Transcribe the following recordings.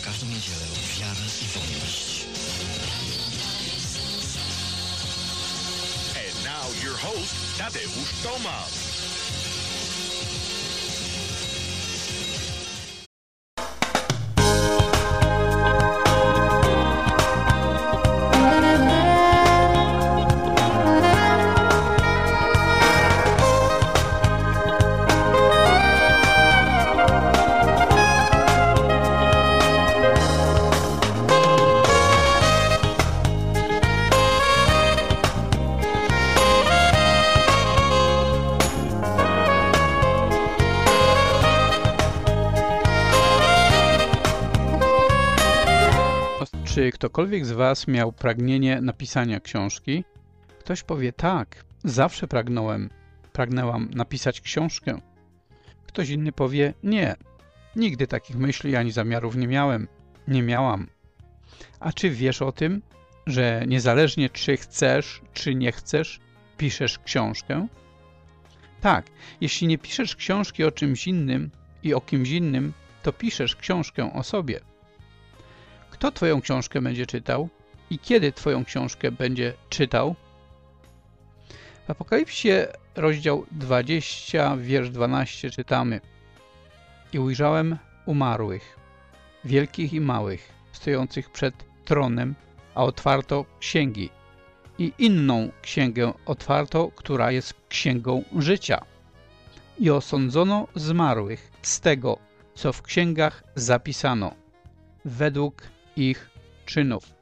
każdą niedzielę wiara i wolność. And now your host, Tadeusz Tomasz. Czy ktokolwiek z Was miał pragnienie napisania książki? Ktoś powie tak, zawsze pragnęłam napisać książkę. Ktoś inny powie nie, nigdy takich myśli ani zamiarów nie miałam. A czy wiesz o tym, że niezależnie czy chcesz, czy nie chcesz, piszesz książkę? Tak, jeśli nie piszesz książki o czymś innym i o kimś innym, to piszesz książkę o sobie. Kto Twoją książkę będzie czytał i kiedy Twoją książkę będzie czytał? W Apokalipsie, rozdział 20, wiersz 12 czytamy: I ujrzałem umarłych, wielkich i małych, stojących przed tronem, a otwarto księgi. I inną księgę otwarto, która jest księgą życia. I osądzono zmarłych z tego, co w księgach zapisano, według ich czynów.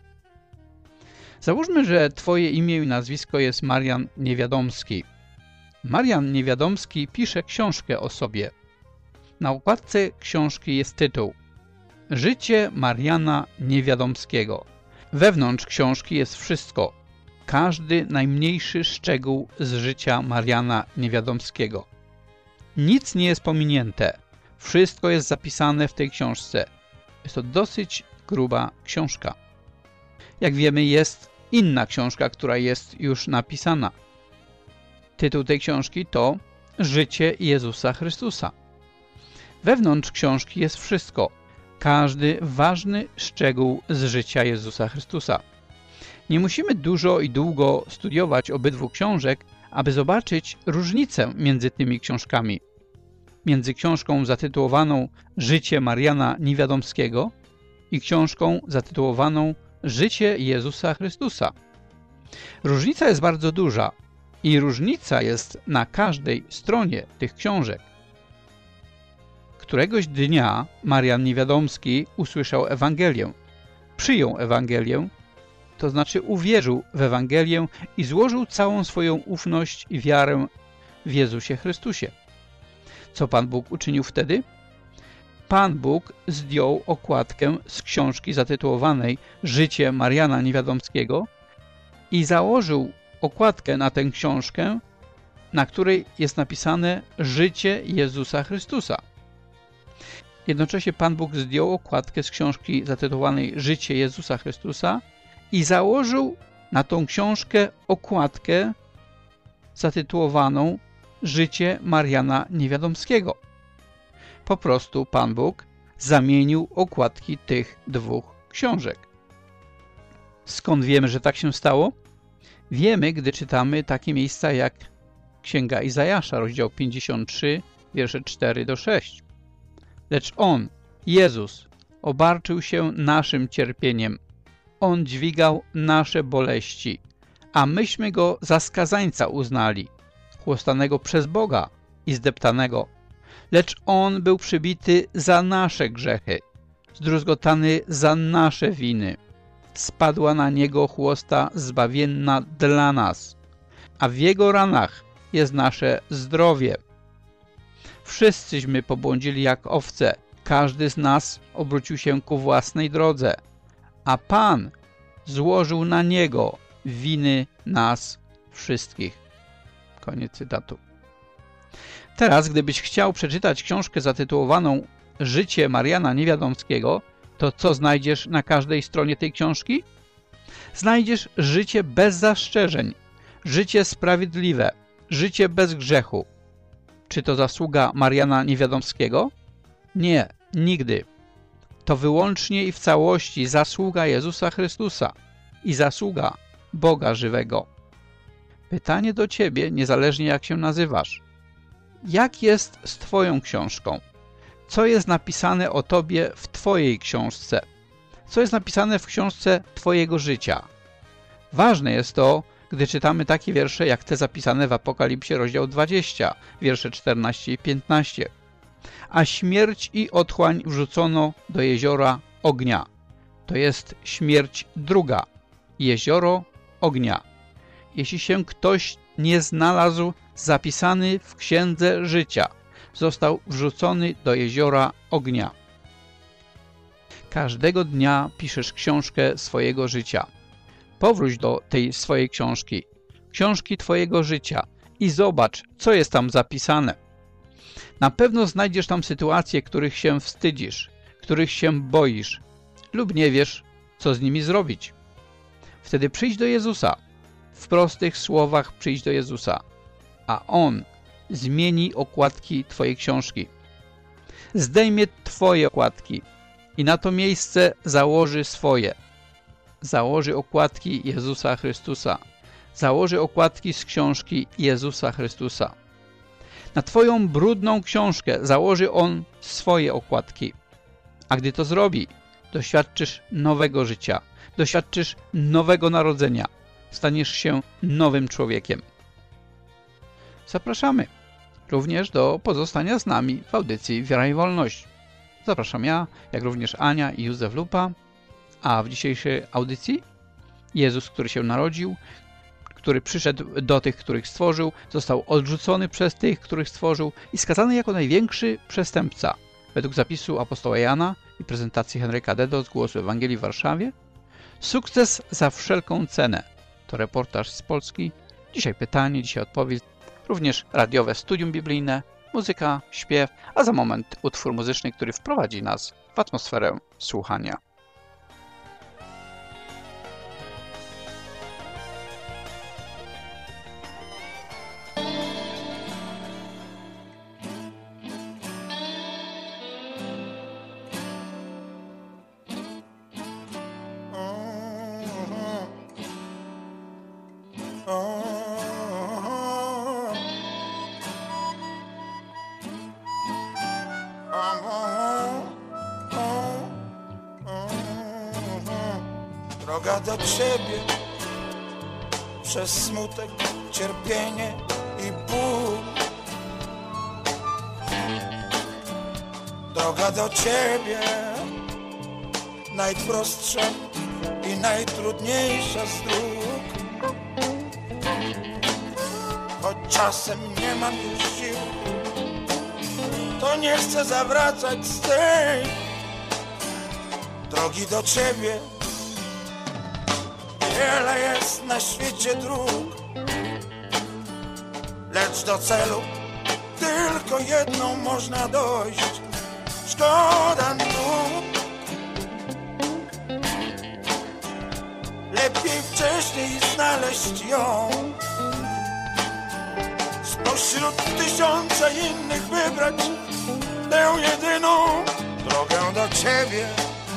Załóżmy, że Twoje imię i nazwisko jest Marian Niewiadomski. Marian Niewiadomski pisze książkę o sobie. Na okładce książki jest tytuł Życie Mariana Niewiadomskiego. Wewnątrz książki jest wszystko, każdy najmniejszy szczegół z życia Mariana Niewiadomskiego. Nic nie jest pominięte. Wszystko jest zapisane w tej książce. Jest to dosyć gruba książka. Jak wiemy, jest inna książka, która jest już napisana. Tytuł tej książki to Życie Jezusa Chrystusa. Wewnątrz książki jest wszystko, każdy ważny szczegół z życia Jezusa Chrystusa. Nie musimy dużo i długo studiować obydwu książek, aby zobaczyć różnicę między tymi książkami. Między książką zatytułowaną Życie Mariana Niewiadomskiego i książką zatytułowaną Życie Jezusa Chrystusa. Różnica jest bardzo duża i różnica jest na każdej stronie tych książek. Któregoś dnia Marian Niewiadomski usłyszał Ewangelię, przyjął Ewangelię, to znaczy uwierzył w Ewangelię i złożył całą swoją ufność i wiarę w Jezusie Chrystusie. Co Pan Bóg uczynił wtedy? Pan Bóg zdjął okładkę z książki zatytułowanej Życie Mariana Niewiadomskiego i założył okładkę na tę książkę, na której jest napisane Życie Jezusa Chrystusa. Jednocześnie Pan Bóg zdjął okładkę z książki zatytułowanej Życie Jezusa Chrystusa i założył na tą książkę okładkę zatytułowaną Życie Mariana Niewiadomskiego. Po prostu Pan Bóg zamienił okładki tych dwóch książek. Skąd wiemy, że tak się stało? Wiemy, gdy czytamy takie miejsca jak Księga Izajasza, rozdział 53, wiersze 4-6. Lecz On, Jezus, obarczył się naszym cierpieniem. On dźwigał nasze boleści, a myśmy Go za skazańca uznali, chłostanego przez Boga i zdeptanego. Lecz On był przybity za nasze grzechy, zdruzgotany za nasze winy. Spadła na Niego chłosta zbawienna dla nas, a w Jego ranach jest nasze zdrowie. Wszyscyśmy pobłądzili jak owce, każdy z nas obrócił się ku własnej drodze, a Pan złożył na Niego winy nas wszystkich. Koniec cytatu. Teraz, gdybyś chciał przeczytać książkę zatytułowaną Życie Mariana Niewiadomskiego, to co znajdziesz na każdej stronie tej książki? Znajdziesz życie bez zastrzeżeń, życie sprawiedliwe, życie bez grzechu. Czy to zasługa Mariana Niewiadomskiego? Nie, nigdy. to wyłącznie i w całości zasługa Jezusa Chrystusa i zasługa Boga żywego. Pytanie do Ciebie, niezależnie jak się nazywasz. Jak jest z Twoją książką? Co jest napisane o Tobie w Twojej książce? Co jest napisane w książce Twojego życia? Ważne jest to, gdy czytamy takie wiersze jak te zapisane w Apokalipsie, rozdział 20, wiersze 14 i 15. A śmierć i otchłań wrzucono do jeziora ognia. To jest śmierć druga. Jezioro ognia. Jeśli się ktoś nie znalazł zapisany w księdze życia, został wrzucony do jeziora ognia. Każdego dnia piszesz książkę swojego życia. Powróć do tej swojej książki Twojego życia i zobacz, co jest tam zapisane. Na pewno znajdziesz tam sytuacje, których się wstydzisz, których się boisz lub nie wiesz, co z nimi zrobić. Wtedy przyjdź do Jezusa. W prostych słowach przyjdź do Jezusa, a On zmieni okładki Twojej książki. Zdejmie Twoje okładki i na to miejsce założy swoje. Założy okładki Jezusa Chrystusa. Założy okładki z książki Jezusa Chrystusa. Na Twoją brudną książkę założy On swoje okładki. A gdy to zrobi, doświadczysz nowego życia, doświadczysz nowego narodzenia, staniesz się nowym człowiekiem. Zapraszamy również do pozostania z nami w audycji Wiara i Wolność. Zapraszam ja, jak również Ania i Józef Lupa, a w dzisiejszej audycji Jezus, który się narodził, który przyszedł do tych, których stworzył, został odrzucony przez tych, których stworzył i skazany jako największy przestępca. Według zapisu apostoła Jana i prezentacji Henryka Dedo z Głosu Ewangelii w Warszawie, sukces za wszelką cenę. To reportaż z Polski. Dzisiaj pytanie, dzisiaj odpowiedź. Również radiowe studium biblijne, muzyka, śpiew, a za moment utwór muzyczny, który wprowadzi nas w atmosferę słuchania. Droga do Ciebie przez smutek, cierpienie i ból. Droga do Ciebie najprostsza i najtrudniejsza z dróg. Choć czasem nie mam już sił, to nie chcę zawracać z tej drogi do Ciebie. Wiele jest na świecie dróg, lecz do celu tylko jedną można dojść. Szkoda dróg, lepiej wcześniej znaleźć ją, spośród tysiąca innych wybrać tę jedyną drogę do Ciebie.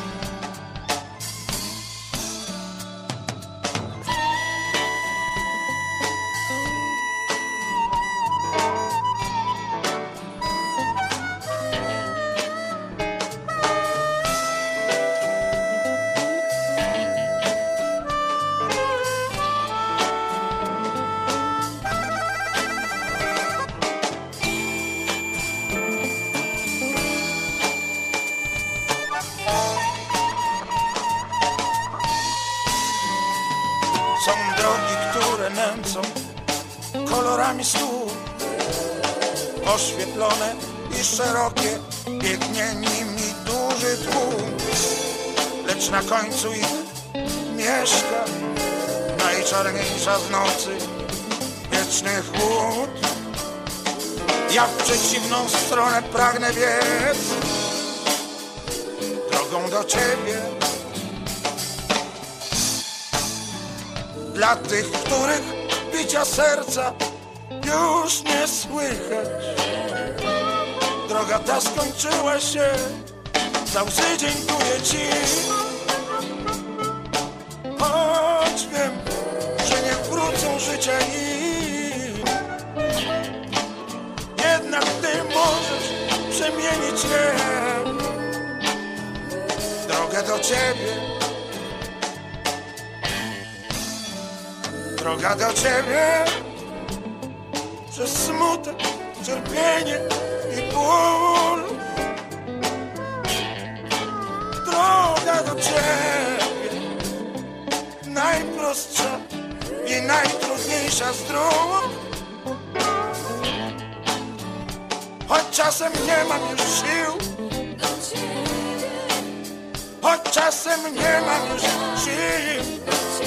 Są drogi, które nęcą kolorami snu, oświetlone i szerokie, biegnie nimi duży tłum, lecz na końcu ich mieszka najczarniejsza z nocy wieczny chłód. Ja w przeciwną stronę pragnę biec drogą do Ciebie. Dla tych, których bicia serca już nie słychać, droga ta skończyła się za łzy dziękuję Ci. Choć wiem, że nie wrócą życia im, jednak Ty możesz przemienić je. Drogę do Ciebie, droga do Ciebie, przez smutek, cierpienie i ból. Droga do Ciebie, najprostsza i najtrudniejsza z dróg. Choć czasem nie mam już sił, choć czasem nie mam już sił,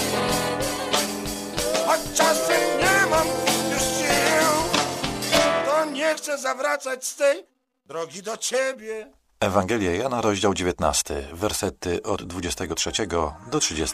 choć czasem nie mam już sił, to nie chcę zawracać z tej drogi do Ciebie. Ewangelia Jana, rozdział 19, wersety od 23 do 30.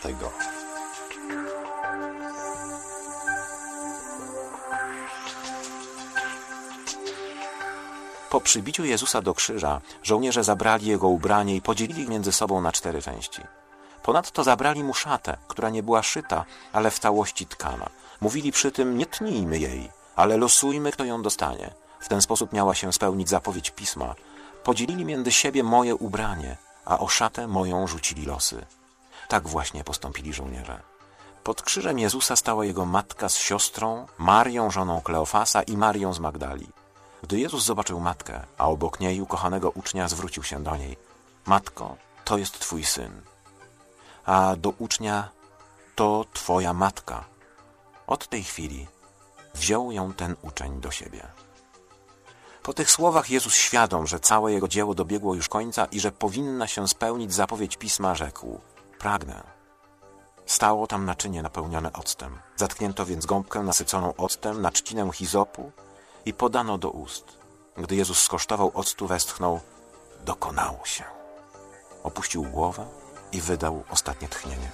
Po przybiciu Jezusa do krzyża żołnierze zabrali Jego ubranie i podzielili między sobą na 4 części. Ponadto zabrali mu szatę, która nie była szyta, ale w całości tkana. Mówili przy tym: nie tnijmy jej, ale losujmy, kto ją dostanie. W ten sposób miała się spełnić zapowiedź Pisma. Podzielili między siebie moje ubranie, a o szatę moją rzucili losy. Tak właśnie postąpili żołnierze. Pod krzyżem Jezusa stała Jego matka z siostrą, Marią, żoną Kleofasa, i Marią z Magdali. Gdy Jezus zobaczył matkę, a obok niej ukochanego ucznia, zwrócił się do niej: Matko, to jest Twój syn. A do ucznia: to Twoja matka. Od tej chwili wziął ją ten uczeń do siebie. Po tych słowach Jezus, świadom, że całe Jego dzieło dobiegło już końca i że powinna się spełnić zapowiedź Pisma, rzekł: pragnę. Stało tam naczynie napełnione octem. Zatknięto więc gąbkę nasyconą octem na trzcinę hizopu i podano do ust. Gdy Jezus skosztował octu, westchnął: dokonało się. Opuścił głowę i wydał ostatnie tchnienie.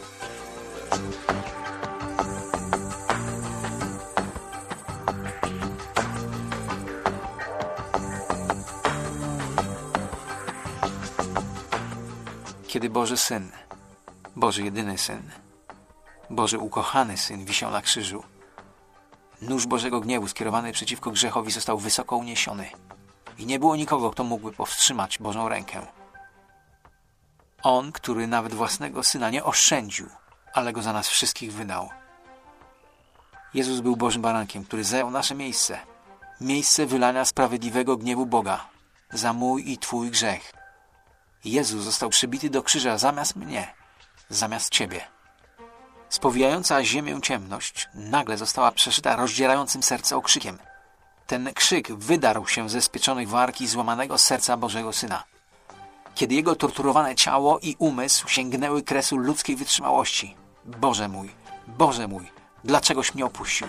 Kiedy Boży Syn, Boży jedyny Syn, Boży ukochany Syn wisiał na krzyżu, nóż Bożego gniewu skierowany przeciwko grzechowi został wysoko uniesiony i nie było nikogo, kto mógłby powstrzymać Bożą rękę. On, który nawet własnego Syna nie oszczędził, ale Go za nas wszystkich wydał. Jezus był Bożym barankiem, który zajął nasze miejsce. Miejsce wylania sprawiedliwego gniewu Boga za mój i Twój grzech. Jezus został przybity do krzyża zamiast mnie, zamiast Ciebie. Spowijająca ziemię ciemność nagle została przeszyta rozdzierającym serce okrzykiem. Ten krzyk wydarł się ze spieczonych warg i złamanego serca Bożego Syna. Kiedy Jego torturowane ciało i umysł sięgnęły kresu ludzkiej wytrzymałości. Boże mój, dlaczegoś mnie opuścił?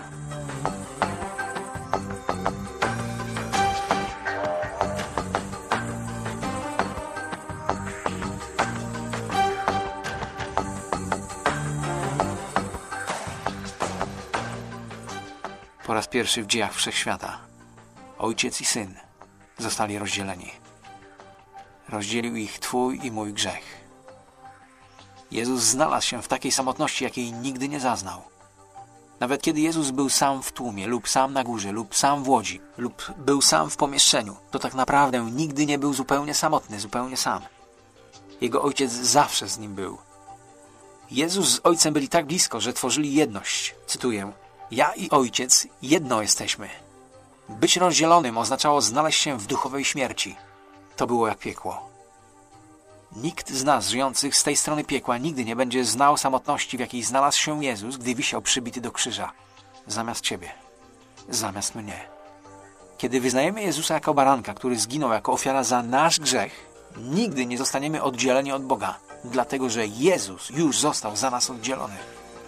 Po raz pierwszy w dziejach wszechświata Ojciec i Syn zostali rozdzieleni. Rozdzielił ich Twój i mój grzech. Jezus znalazł się w takiej samotności, jakiej nigdy nie zaznał. Nawet kiedy Jezus był sam w tłumie, lub sam na górze, lub sam w łodzi, lub był sam w pomieszczeniu, to tak naprawdę nigdy nie był zupełnie samotny, zupełnie sam. Jego Ojciec zawsze z Nim był. Jezus z Ojcem byli tak blisko, że tworzyli jedność. Cytuję: ja i Ojciec jedno jesteśmy. Być rozdzielonym oznaczało znaleźć się w duchowej śmierci. To było jak piekło. Nikt z nas żyjących z tej strony piekła nigdy nie będzie znał samotności, w jakiej znalazł się Jezus, gdy wisiał przybity do krzyża. Zamiast Ciebie. Zamiast mnie. Kiedy wyznajemy Jezusa jako baranka, który zginął jako ofiara za nasz grzech, nigdy nie zostaniemy oddzieleni od Boga, dlatego że Jezus już został za nas oddzielony.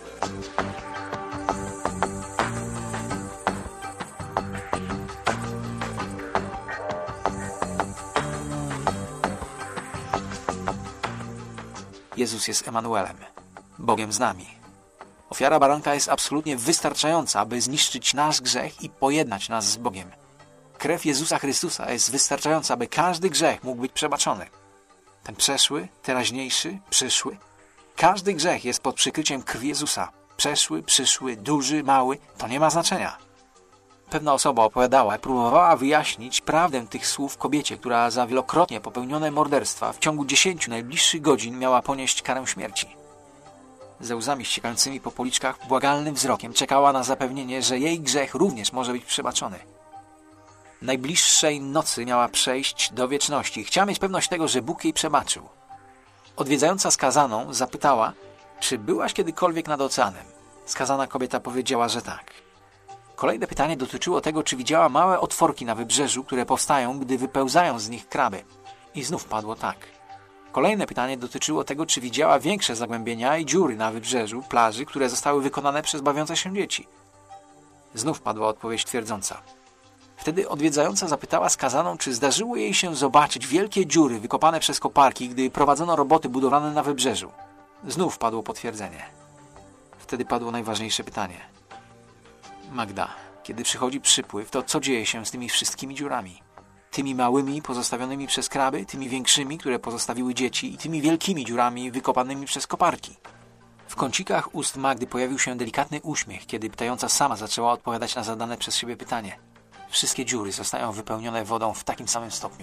Jezus jest Emanuelem, Bogiem z nami. Ofiara baranka jest absolutnie wystarczająca, aby zniszczyć nasz grzech i pojednać nas z Bogiem. Krew Jezusa Chrystusa jest wystarczająca, aby każdy grzech mógł być przebaczony. ten przeszły, teraźniejszy, przyszły. Każdy grzech jest pod przykryciem krwi Jezusa. Przeszły, przyszły, duży, mały, to nie ma znaczenia. Pewna osoba opowiadała i próbowała wyjaśnić prawdę tych słów kobiecie, która za wielokrotnie popełnione morderstwa w ciągu 10 najbliższych godzin miała ponieść karę śmierci. Ze łzami ściekającymi po policzkach, błagalnym wzrokiem czekała na zapewnienie, że jej grzech również może być przebaczony. Najbliższej nocy miała przejść do wieczności. Chciała mieć pewność tego, że Bóg jej przebaczył. Odwiedzająca skazaną zapytała, czy byłaś kiedykolwiek nad oceanem? Skazana kobieta powiedziała, że tak. Kolejne pytanie dotyczyło tego, czy widziała małe otworki na wybrzeżu, które powstają, gdy wypełzają z nich kraby. I znów padło tak. Kolejne pytanie dotyczyło tego, czy widziała większe zagłębienia i dziury na wybrzeżu plaży, które zostały wykonane przez bawiące się dzieci. Znów padła odpowiedź twierdząca. Wtedy odwiedzająca zapytała skazaną, czy zdarzyło jej się zobaczyć wielkie dziury wykopane przez koparki, gdy prowadzono roboty budowlane na wybrzeżu. Znów padło potwierdzenie. Wtedy padło najważniejsze pytanie. Magda, kiedy przychodzi przypływ, to co dzieje się z tymi wszystkimi dziurami? Tymi małymi pozostawionymi przez kraby, tymi większymi, które pozostawiły dzieci i tymi wielkimi dziurami wykopanymi przez koparki. W kącikach ust Magdy pojawił się delikatny uśmiech, kiedy pytająca sama zaczęła odpowiadać na zadane przez siebie pytanie. Wszystkie dziury zostają wypełnione wodą w takim samym stopniu.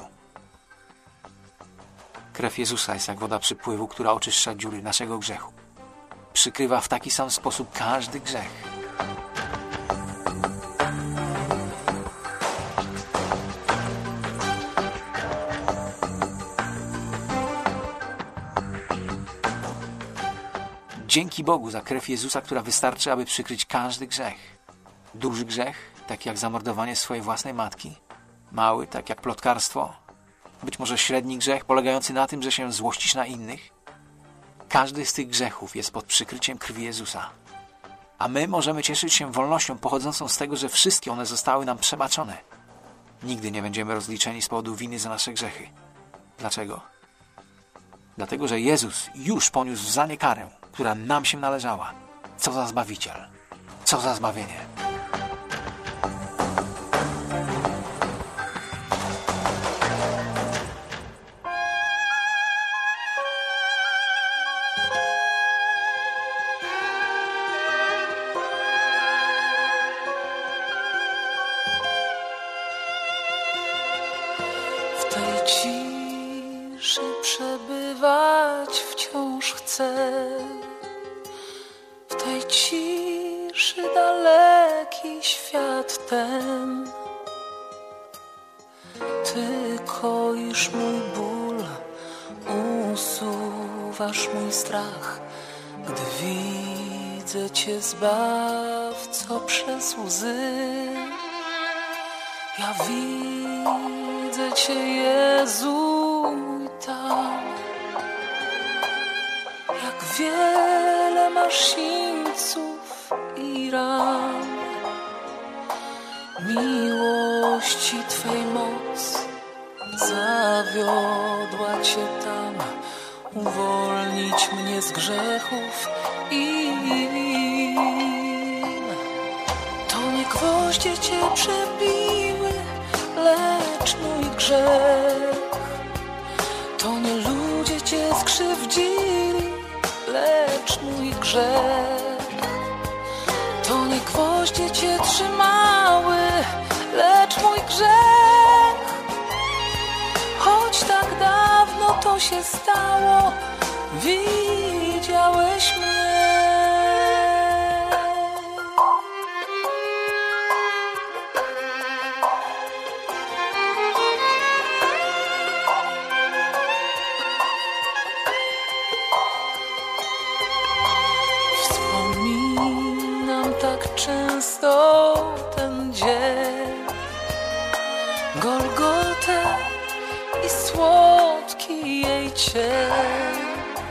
Krew Jezusa jest jak woda przypływu, która oczyszcza dziury naszego grzechu. Przykrywa w taki sam sposób każdy grzech. Dzięki Bogu za krew Jezusa, która wystarczy, aby przykryć każdy grzech. Duży grzech, taki jak zamordowanie swojej własnej matki. Mały, tak jak plotkarstwo. Być może średni grzech, polegający na tym, że się złościsz na innych. Każdy z tych grzechów jest pod przykryciem krwi Jezusa. A my możemy cieszyć się wolnością pochodzącą z tego, że wszystkie one zostały nam przebaczone. Nigdy nie będziemy rozliczeni z powodu winy za nasze grzechy. Dlaczego? Dlatego, że Jezus już poniósł za nie karę, która nam się należała. Co za Zbawiciel! Co za zbawienie! W tej ciszy przebywać wciąż chcę. W tej ciszy daleki świat ten. Ty koisz mój ból, usuwasz mój strach, gdy widzę Cię, Zbawco, przez łzy. Ja widzę Cię, Jezu, i tam, jak wiele masz sińców i ran. Miłości Twej moc zawiodła Cię tam, uwolnić mnie z grzechów i to nie gwoździe Cię przebiły, lecz mój grzech. To nie ludzie Cię skrzywdzili, lecz mój grzech. To nie gwoździe Cię trzymały, lecz mój grzech. Choć tak dawno to się stało, widziałeś mnie. Wspominam tak często ten dzień, Golgotę i słodki jej cień.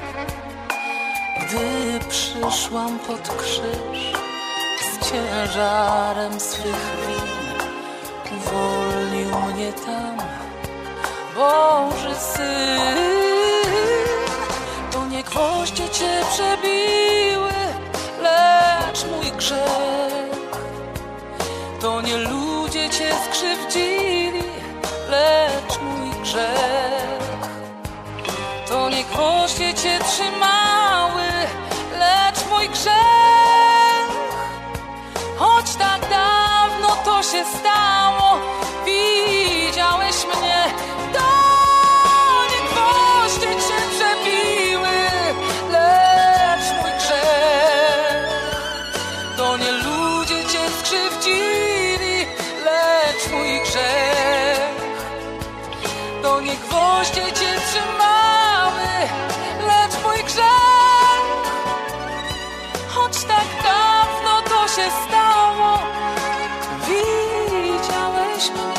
Gdy przyszłam pod krzyż z ciężarem swych win, uwolnił mnie tam Boży Syn. To nie gwoździe Cię przebiły, lecz mój grzech. To nie ludzie Cię skrzywdzili, lecz mój grzech. się stało. Widziałeś mnie, to nie gwoździe cię przebiły, lecz mój grzech. To nie ludzie cię skrzywdzili, lecz mój grzech. To nie gwoździe cię trzymały, lecz mój grzech. Choć tak dawno to się stało, widziałeś mnie.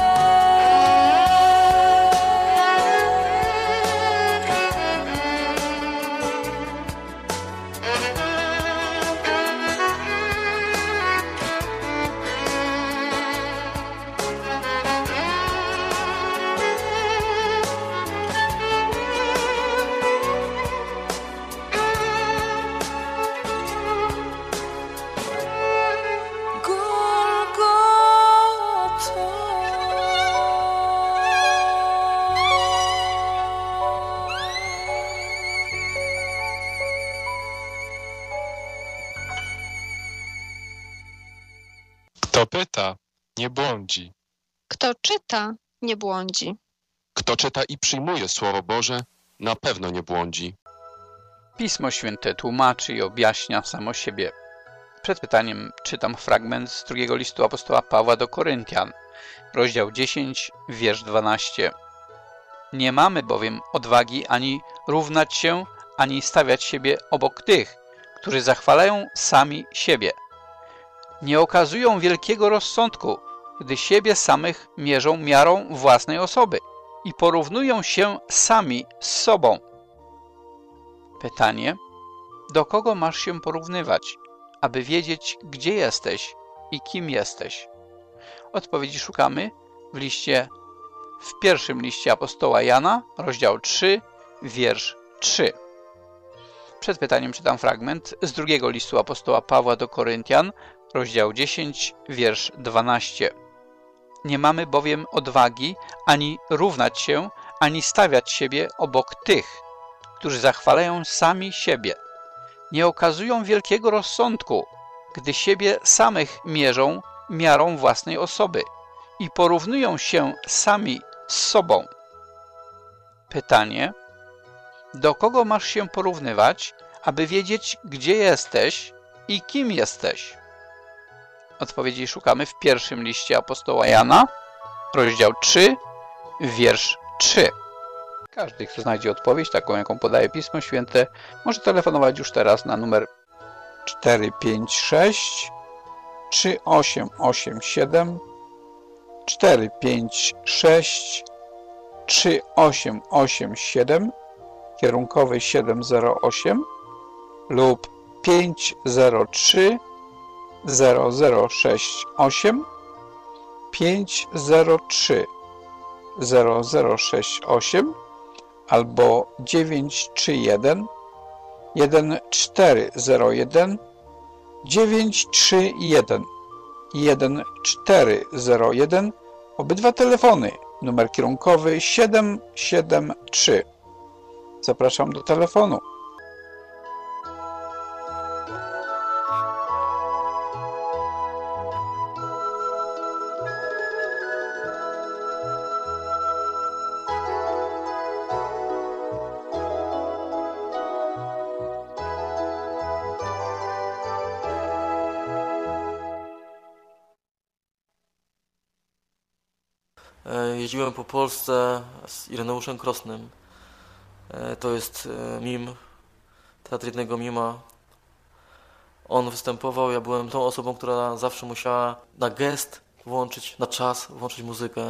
Kto pyta, nie błądzi. Kto czyta, nie błądzi. Kto czyta i przyjmuje Słowo Boże, na pewno nie błądzi. Pismo Święte tłumaczy i objaśnia samo siebie. Przed pytaniem czytam fragment z drugiego listu apostoła Pawła do Koryntian, rozdział 10, wiersz 12. Nie mamy bowiem odwagi ani równać się, ani stawiać siebie obok tych, którzy zachwalają sami siebie. Nie okazują wielkiego rozsądku, gdy siebie samych mierzą miarą własnej osoby i porównują się sami z sobą. Pytanie: do kogo masz się porównywać, aby wiedzieć, gdzie jesteś i kim jesteś? Odpowiedzi szukamy w pierwszym liście apostoła Jana, rozdział 3, wiersz 3. Przed pytaniem czytam fragment z drugiego listu apostoła Pawła do Koryntian, rozdział 10, wiersz 12. Nie mamy bowiem odwagi ani równać się, ani stawiać siebie obok tych, którzy zachwalają sami siebie. Nie okazują wielkiego rozsądku, gdy siebie samych mierzą miarą własnej osoby i porównują się sami z sobą. Pytanie: do kogo masz się porównywać, aby wiedzieć, gdzie jesteś i kim jesteś? Odpowiedzi szukamy w pierwszym liście apostoła Jana, rozdział 3, wiersz 3. Każdy, kto znajdzie odpowiedź, taką jaką podaje Pismo Święte, może telefonować już teraz na numer 456 3887 456 3887, kierunkowy 708 lub 503 0068 503 0068 albo 931 1401 931 1401. Obydwa telefony, numer kierunkowy 773. Zapraszam do telefonu. Jeździłem po Polsce z Ireneuszem Krosnym. To jest mim, teatr jednego mima. On występował, ja byłem tą osobą, która zawsze musiała na gest włączyć, na czas włączyć muzykę.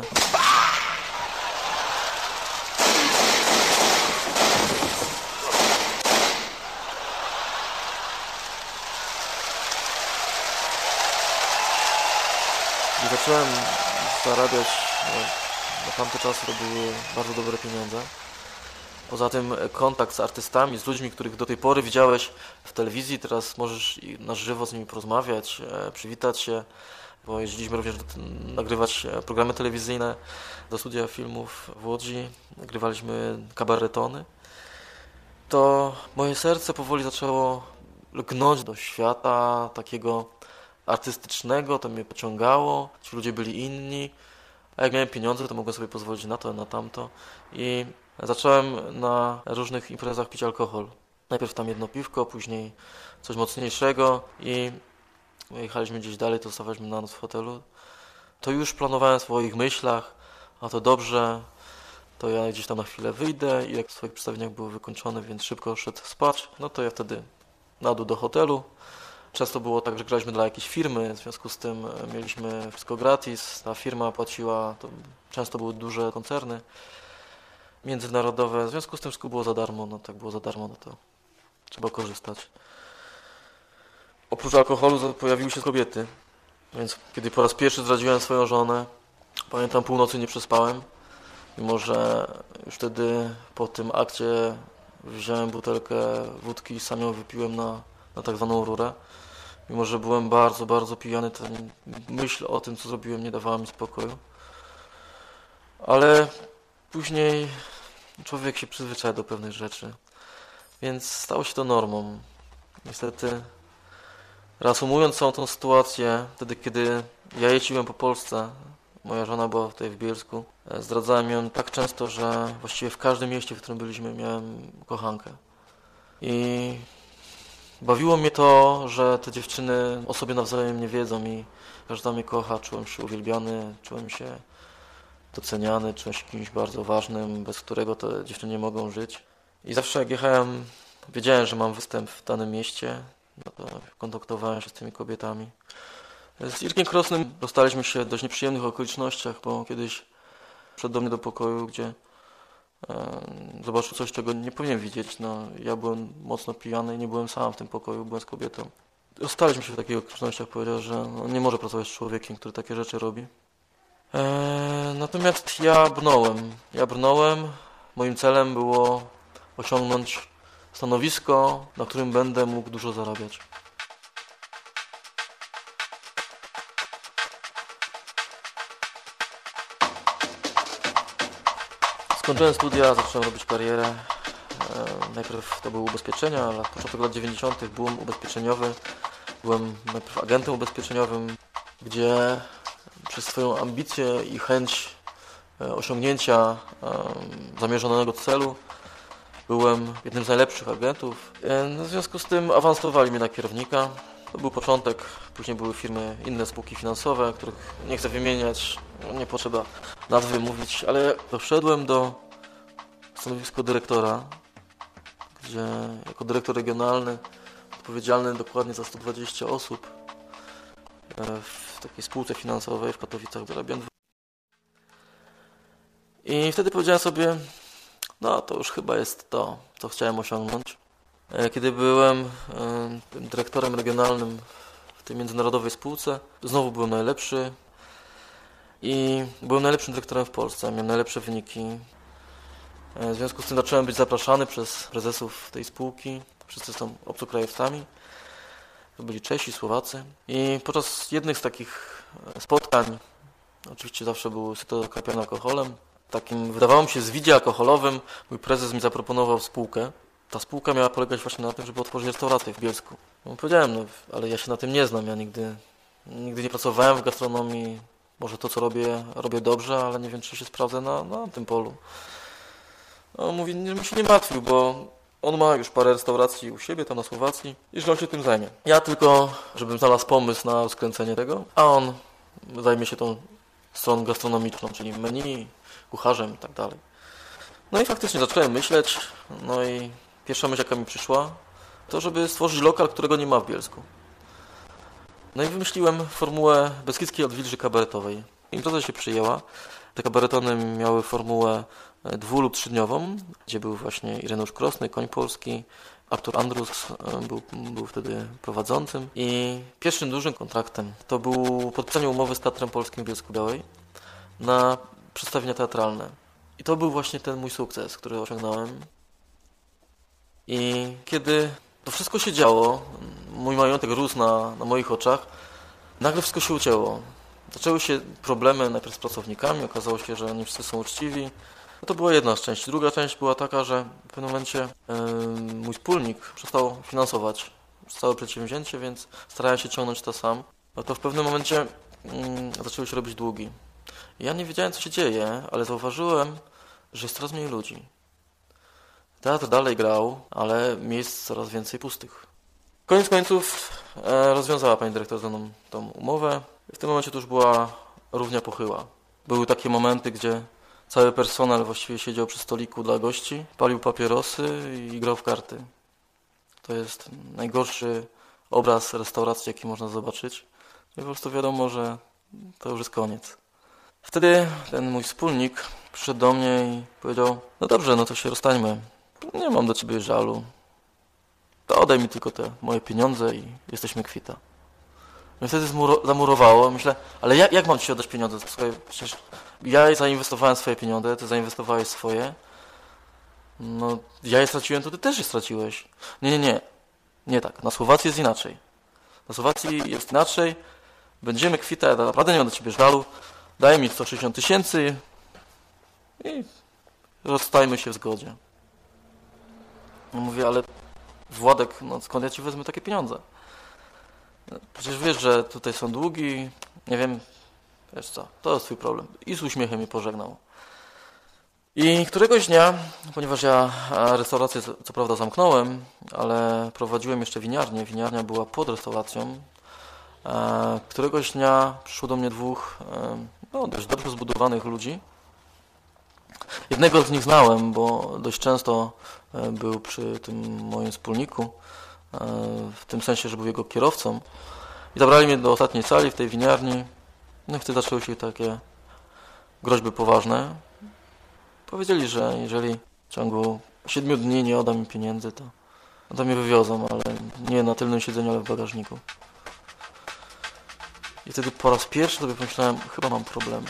I zacząłem zarabiać, na tamte czasy to były bardzo dobre pieniądze. Poza tym kontakt z artystami, z ludźmi, których do tej pory widziałeś w telewizji, teraz możesz na żywo z nimi porozmawiać, przywitać się, bo jeździliśmy również nagrywać programy telewizyjne do studia filmów w Łodzi, nagrywaliśmy kabaretony. To moje serce powoli zaczęło lgnąć do świata takiego artystycznego, to mnie pociągało, ci ludzie byli inni, a jak miałem pieniądze, to mogłem sobie pozwolić na to, na tamto i zacząłem na różnych imprezach pić alkohol. Najpierw tam jedno piwko, później coś mocniejszego i jechaliśmy gdzieś dalej, to zostawaliśmy na noc w hotelu. To już planowałem w swoich myślach, a to dobrze, to ja gdzieś tam na chwilę wyjdę i jak w swoich przedstawieniach były wykończone, więc szybko szedł spać, no to ja wtedy na dół do hotelu. Często było tak, że graliśmy dla jakiejś firmy, w związku z tym mieliśmy wszystko gratis, ta firma płaciła, to często były duże koncerny międzynarodowe, w związku z tym wszystko było za darmo, no tak było za darmo, no to trzeba korzystać. Oprócz alkoholu pojawiły się kobiety, więc kiedy po raz pierwszy zdradziłem swoją żonę, pamiętam, północy nie przespałem, mimo że już wtedy po tym akcie wziąłem butelkę wódki i sam ją wypiłem na tak zwaną rurę. Mimo że byłem bardzo, bardzo pijany, to myśl o tym, co zrobiłem, nie dawała mi spokoju. Ale później człowiek się przyzwyczaja do pewnych rzeczy, więc stało się to normą. Niestety, reasumując całą tą sytuację, wtedy kiedy ja jeździłem po Polsce, moja żona była tutaj w Bielsku, zdradzałem ją tak często, że właściwie w każdym mieście, w którym byliśmy, miałem kochankę. I bawiło mnie to, że te dziewczyny o sobie nawzajem nie wiedzą i każda mnie kocha, czułem się uwielbiany, czułem się doceniany, czułem się kimś bardzo ważnym, bez którego te dziewczyny nie mogą żyć. I zawsze jak jechałem, wiedziałem, że mam występ w danym mieście, no to kontaktowałem się z tymi kobietami. Z Irkiem Krosnym dostaliśmy się w dość nieprzyjemnych okolicznościach, bo kiedyś wszedł do mnie do pokoju, gdzie zobaczył coś, czego nie powinien widzieć. No, ja byłem mocno pijany i nie byłem sam w tym pokoju, byłem z kobietą. Dostaliśmy się w takich okolicznościach, powiedział, że nie może pracować z człowiekiem, który takie rzeczy robi. Natomiast ja brnąłem. Moim celem było osiągnąć stanowisko, na którym będę mógł dużo zarabiać. Skończyłem studia, zacząłem robić karierę. Najpierw to były ubezpieczenia, ale na początek lat 90. byłem ubezpieczeniowy. Byłem najpierw agentem ubezpieczeniowym, gdzie przez swoją ambicję i chęć osiągnięcia zamierzonego celu byłem jednym z najlepszych agentów. W związku z tym awansowali mnie na kierownika. To był początek, później były firmy, inne spółki finansowe, których nie chcę wymieniać, nie potrzeba nazwy mówić, ale doszedłem do stanowiska dyrektora, gdzie jako dyrektor regionalny odpowiedzialny dokładnie za 120 osób w takiej spółce finansowej w Katowicach zarabiałem. I wtedy powiedziałem sobie, no to już chyba jest to, co chciałem osiągnąć. Kiedy byłem dyrektorem regionalnym w tej międzynarodowej spółce, znowu byłem najlepszy i byłem najlepszym dyrektorem w Polsce, miałem najlepsze wyniki. W związku z tym zacząłem być zapraszany przez prezesów tej spółki, wszyscy są obcokrajowcami, to byli Czesi, Słowacy i podczas jednych z takich spotkań, oczywiście zawsze były sytuacje kapiane alkoholem, takim wydawało mi się zwidzie alkoholowym, mój prezes mi zaproponował spółkę. Ta spółka miała polegać właśnie na tym, żeby otworzyć restaurację w Bielsku. No, powiedziałem, no, ale ja się na tym nie znam, ja nigdy nie pracowałem w gastronomii, może to co robię dobrze, ale nie wiem czy się sprawdzę na tym polu. No, mówi, że się nie martwił, bo on ma już parę restauracji u siebie tam na Słowacji i że on się tym zajmie. Ja tylko, żebym znalazł pomysł na rozkręcenie tego, a on zajmie się tą stroną gastronomiczną, czyli menu, kucharzem i tak dalej. No i faktycznie zacząłem myśleć, no i pierwsza myśl jaka mi przyszła, to żeby stworzyć lokal, którego nie ma w Bielsku. No i wymyśliłem formułę Beskidzkiej Odwilży kabaretowej. Impreza się przyjęła. Te kabaretony miały formułę 2- lub 3-dniową, gdzie był właśnie Ireneusz Krosny, Koń Polski, Artur Andrus był wtedy prowadzącym. I pierwszym dużym kontraktem to było podpisanie umowy z Teatrem Polskim w Bielsku-Białej na przedstawienia teatralne. I to był właśnie ten mój sukces, który osiągnąłem. I kiedy to wszystko się działo, mój majątek rósł na moich oczach, nagle wszystko się ucięło. Zaczęły się problemy najpierw z pracownikami, okazało się, że nie wszyscy są uczciwi. No to była jedna część. Druga część była taka, że w pewnym momencie mój wspólnik przestał finansować całe przedsięwzięcie, więc starałem się ciągnąć to sam. No to w pewnym momencie zaczęły się robić długi. Ja nie wiedziałem, co się dzieje, ale zauważyłem, że jest coraz mniej ludzi. Teatr dalej grał, ale miejsc coraz więcej pustych. Koniec końców rozwiązała pani dyrektor ze mną tą umowę. W tym momencie to już była równia pochyła. Były takie momenty, gdzie cały personel właściwie siedział przy stoliku dla gości, palił papierosy i grał w karty. To jest najgorszy obraz restauracji, jaki można zobaczyć. I po prostu wiadomo, że to już jest koniec. Wtedy ten mój wspólnik przyszedł do mnie i powiedział: no dobrze, no to się rozstańmy. Nie mam do ciebie żalu. To oddaj mi tylko te moje pieniądze i jesteśmy kwita. No i wtedy zamurowało. Myślę, ale jak mam ci oddać pieniądze? Słuchaj, przecież ja zainwestowałem swoje pieniądze, ty zainwestowałeś swoje. No, ja je straciłem, to ty też je straciłeś. Nie tak. Na Słowacji jest inaczej. Na Słowacji jest inaczej. Będziemy kwita, ja naprawdę nie mam do ciebie żalu. Daj mi 160 000 i rozstajmy się w zgodzie. No mówię, ale Władek, no skąd ja ci wezmę takie pieniądze? Przecież wiesz, że tutaj są długi, nie wiem, wiesz co, to jest twój problem. I z uśmiechem mnie pożegnał. I któregoś dnia, ponieważ ja restaurację co prawda zamknąłem, ale prowadziłem jeszcze winiarnię. Winiarnia była pod restauracją. Któregoś dnia przyszło do mnie dwóch dość dobrze zbudowanych ludzi. Jednego z nich znałem, bo dość często był przy tym moim wspólniku, w tym sensie, że był jego kierowcą. I zabrali mnie do ostatniej sali w tej winiarni. No i wtedy zaczęły się takie groźby poważne. Powiedzieli, że jeżeli w ciągu 7 dni nie oddam im pieniędzy, to mnie wywiozą, ale nie na tylnym siedzeniu, ale w bagażniku. I wtedy po raz pierwszy sobie pomyślałem, chyba mam problemy.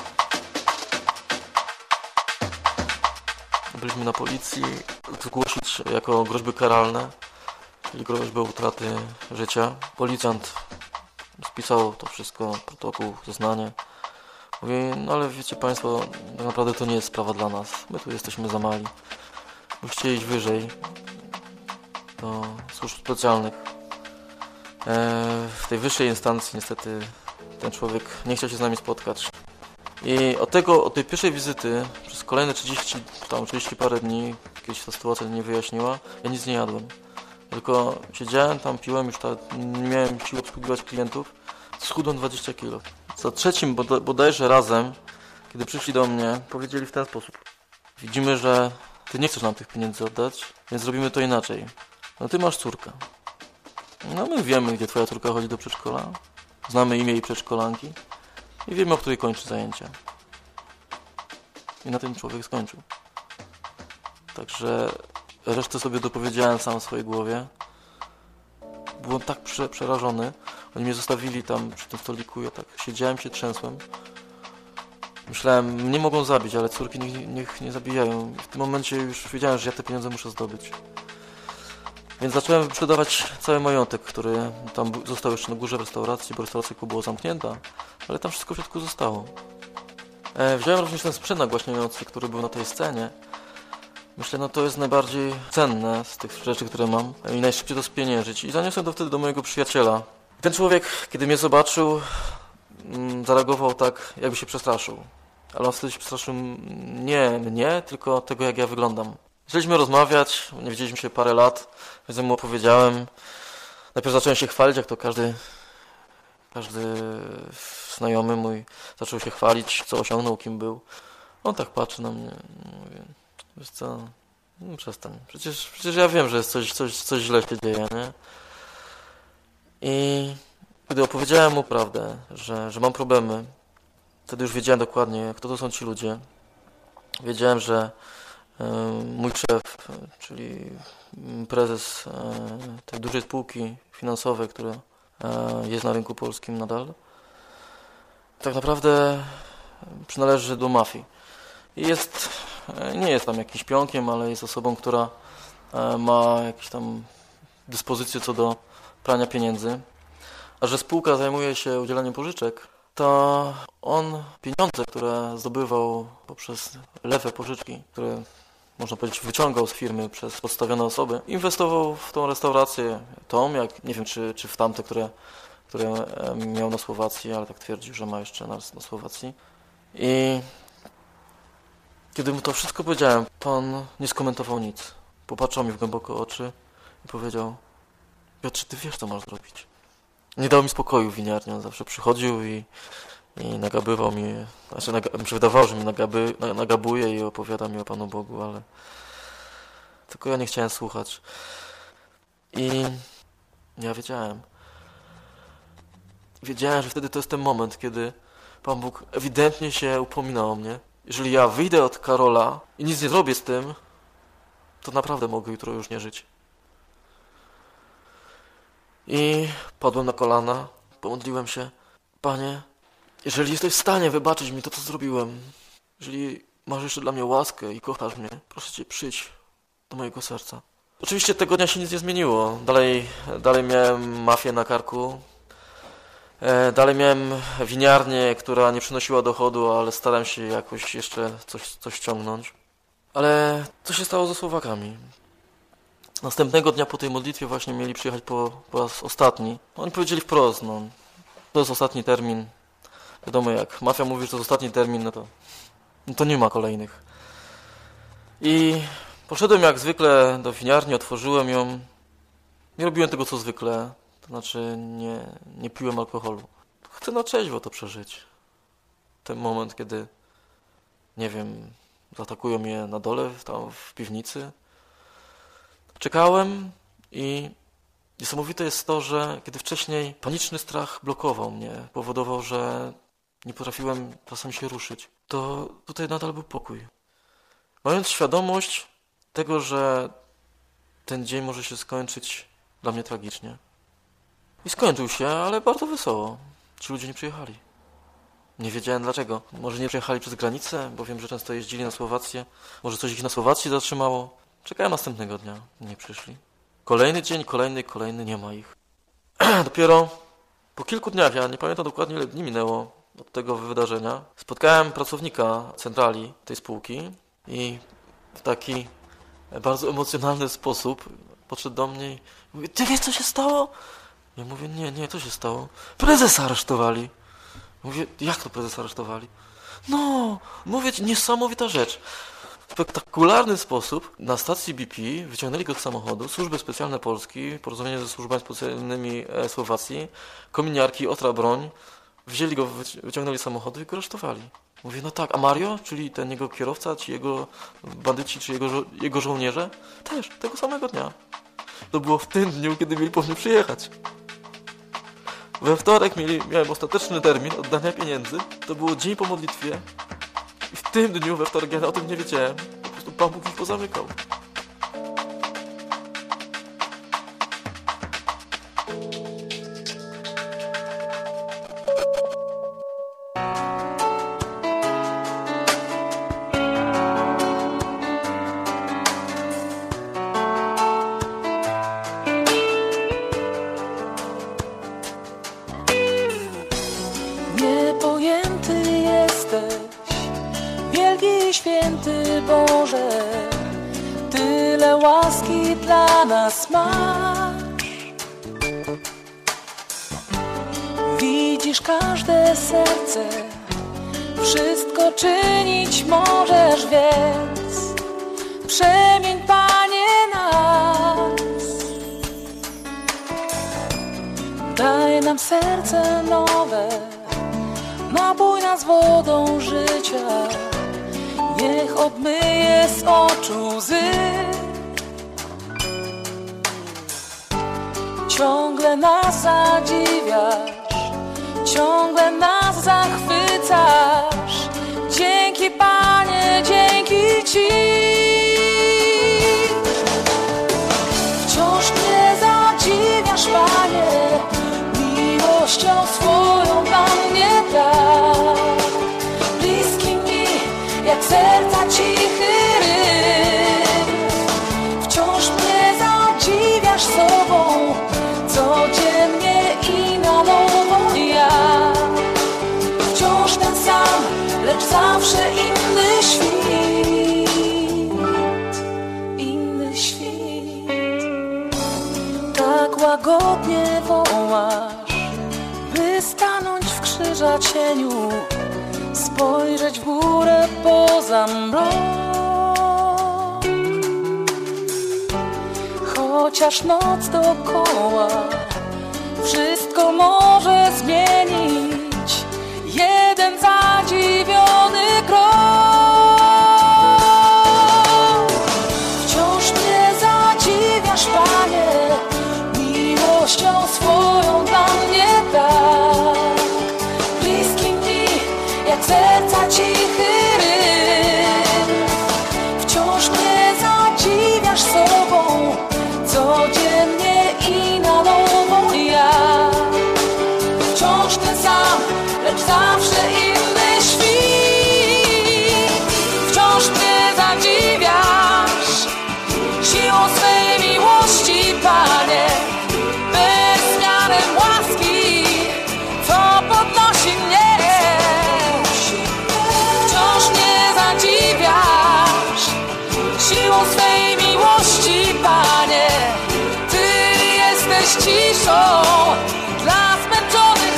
Byliśmy na policji zgłosić jako groźby karalne, czyli groźby utraty życia. Policjant spisał to wszystko, protokół, zeznanie. Mówi, no ale wiecie państwo, tak naprawdę to nie jest sprawa dla nas. My tu jesteśmy za mali. Musicie iść wyżej do służb specjalnych. W tej wyższej instancji niestety ten człowiek nie chciał się z nami spotkać. I od tej pierwszej wizyty przez kolejne 30 parę dni, kiedy się ta sytuacja nie wyjaśniła, ja nic nie jadłem. Tylko siedziałem tam, piłem, już nie miałem siły obsługiwać klientów. Schudłem 20 kg. Za trzecim bodajże razem, kiedy przyszli do mnie, powiedzieli w ten sposób: widzimy, że ty nie chcesz nam tych pieniędzy oddać, więc zrobimy to inaczej. No ty masz córkę. No my wiemy, gdzie twoja córka chodzi do przedszkola. Znamy imię jej przedszkolanki i wiemy, o której kończy zajęcia. I na tym człowiek skończył. Także resztę sobie dopowiedziałem sam w swojej głowie. Byłem tak przerażony. Oni mnie zostawili tam przy tym stoliku, ja tak siedziałem, się trzęsłem. Myślałem, mnie mogą zabić, ale córki niech nie zabijają. W tym momencie już wiedziałem, że ja te pieniądze muszę zdobyć. Więc zacząłem sprzedawać cały majątek, który tam został jeszcze na górze w restauracji, bo restauracja była zamknięta, ale tam wszystko w środku zostało. Wziąłem również ten sprzęt nagłaśniający, który był na tej scenie. Myślę, no to jest najbardziej cenne z tych rzeczy, które mam i najszybciej to spieniężyć. I zaniosłem to wtedy do mojego przyjaciela. Ten człowiek, kiedy mnie zobaczył, zareagował tak, jakby się przestraszył. Ale on wtedy się przestraszył nie mnie, tylko tego, jak ja wyglądam. Zaczęliśmy rozmawiać, nie widzieliśmy się parę lat, więc mu opowiedziałem. Najpierw zacząłem się chwalić, jak to każdy znajomy mój zaczął się chwalić, co osiągnął, kim był. On tak patrzy na mnie, mówię, wiesz co, no przestań, przecież ja wiem, że jest coś źle się dzieje, nie? I kiedy opowiedziałem mu prawdę, że mam problemy, wtedy już wiedziałem dokładnie, kto to są ci ludzie. Wiedziałem, że mój szef, czyli prezes tej dużej spółki finansowej, która jest na rynku polskim nadal, tak naprawdę przynależy do mafii. I nie jest tam jakimś pionkiem, ale jest osobą, która ma jakieś tam dyspozycje co do prania pieniędzy. A że spółka zajmuje się udzielaniem pożyczek, to on pieniądze, które zdobywał poprzez lewe pożyczki, które można powiedzieć wyciągał z firmy przez podstawione osoby, inwestował w tą restaurację, jak nie wiem, czy w tamte, które które miał na Słowacji, ale tak twierdził, że ma jeszcze na Słowacji. I kiedy mu to wszystko powiedziałem, Pan nie skomentował nic. Popatrzył mi w głęboko oczy i powiedział: Piotrze, ty wiesz, co masz zrobić. Nie dał mi spokoju w winiarni. On zawsze przychodził i nagabywał mi, mi się wydawało, że mi nagabuje i opowiada mi o Panu Bogu, ale tylko ja nie chciałem słuchać. I ja wiedziałem, że wtedy to jest ten moment, kiedy Pan Bóg ewidentnie się upomina o mnie. Jeżeli ja wyjdę od Karola i nic nie zrobię z tym, to naprawdę mogę jutro już nie żyć. I padłem na kolana, pomodliłem się: Panie, jeżeli jesteś w stanie wybaczyć mi to, co zrobiłem, jeżeli masz jeszcze dla mnie łaskę i kochasz mnie, proszę Cię, przyjdź do mojego serca. Oczywiście tego dnia się nic nie zmieniło. Dalej miałem mafię na karku. Dalej miałem winiarnię, która nie przynosiła dochodu, ale starałem się jakoś jeszcze coś ciągnąć. Ale co się stało ze Słowakami? Następnego dnia po tej modlitwie właśnie mieli przyjechać po raz ostatni. Oni powiedzieli wprost, to jest ostatni termin. Wiadomo, jak mafia mówi, że to jest ostatni termin, to nie ma kolejnych. I poszedłem jak zwykle do winiarni, otworzyłem ją. Nie robiłem tego co zwykle, to znaczy nie piłem alkoholu. Chcę na trzeźwo to przeżyć. Ten moment, kiedy, nie wiem, zaatakują mnie na dole, tam w piwnicy. Czekałem i niesamowite jest to, że kiedy wcześniej paniczny strach blokował mnie, powodował, że nie potrafiłem czasem się ruszyć, to tutaj nadal był pokój. Mając świadomość tego, że ten dzień może się skończyć dla mnie tragicznie. I skończył się, ale bardzo wesoło. Ci ludzie nie przyjechali. Nie wiedziałem dlaczego. Może nie przyjechali przez granicę, bo wiem, że często jeździli na Słowację. Może coś ich na Słowacji zatrzymało. Czekałem następnego dnia. Nie przyszli. Kolejny dzień, kolejny, nie ma ich. Dopiero po kilku dniach, ja nie pamiętam dokładnie ile dni minęło od tego wydarzenia, spotkałem pracownika centrali tej spółki i w taki bardzo emocjonalny sposób podszedł do mnie i mówi: Ty wiesz, co się stało? Ja mówię: Nie, co się stało? Prezesa aresztowali. Mówię: Jak to prezesa aresztowali? Mówię ci, niesamowita rzecz. W spektakularny sposób na stacji BP wyciągnęli go z samochodu, służby specjalne Polski, porozumienie ze służbami specjalnymi Słowacji, kominiarki, ostra broń, wzięli go, wyciągnęli z samochodu i go aresztowali. Mówię: no tak, a Mario, czyli ten jego kierowca, ci jego bandyci, czy jego żołnierze? Też, tego samego dnia. To było w tym dniu, kiedy mieli po mnie przyjechać. We wtorek miałem ostateczny termin oddania pieniędzy. To było dzień po modlitwie. I w tym dniu, we wtorek, ja o tym nie wiedziałem. Po prostu Pan Bóg ich pozamykał. Święty Boże, tyle łaski dla nas masz. Widzisz każde serce, wszystko czynić możesz, więc przemień, Panie, nas. Daj nam serce nowe, napój nas wodą życia. Niech obmyje z oczu łzy. Ciągle nas zadziwiasz, ciągle nas zachwycasz. Dzięki, Panie, dzięki Ci. Wciąż mnie zadziwiasz, Panie, miłością swoją dla mnie tak. Jak serca cichy ryb, wciąż mnie zadziwiasz sobą, codziennie i na nowo ja. Wciąż ten sam, lecz zawsze inny świt. Tak łagodnie wołasz, by stanąć w krzyża cieniu, spojrzeć w górę poza mrok. Chociaż noc dookoła wszystko może zmienić, jeden zadziwiony krok. Wciąż mnie zadziwiasz, Panie, miłością swoją dla mnie tak. Bliski mi jak serca cichy rytm. Wciąż mnie zadziwiasz sobą, codziennie i na nowo ja. Wciąż ten sam, lecz zawsze inny świt. Wciąż mnie zadziwiasz siłą swej miłości, Panie, bezmiarem łaski, co podnosi mnie. Wciąż mnie zadziwiasz siłą swej miłości, Panie. Ty jesteś ciszą dla zmęczonych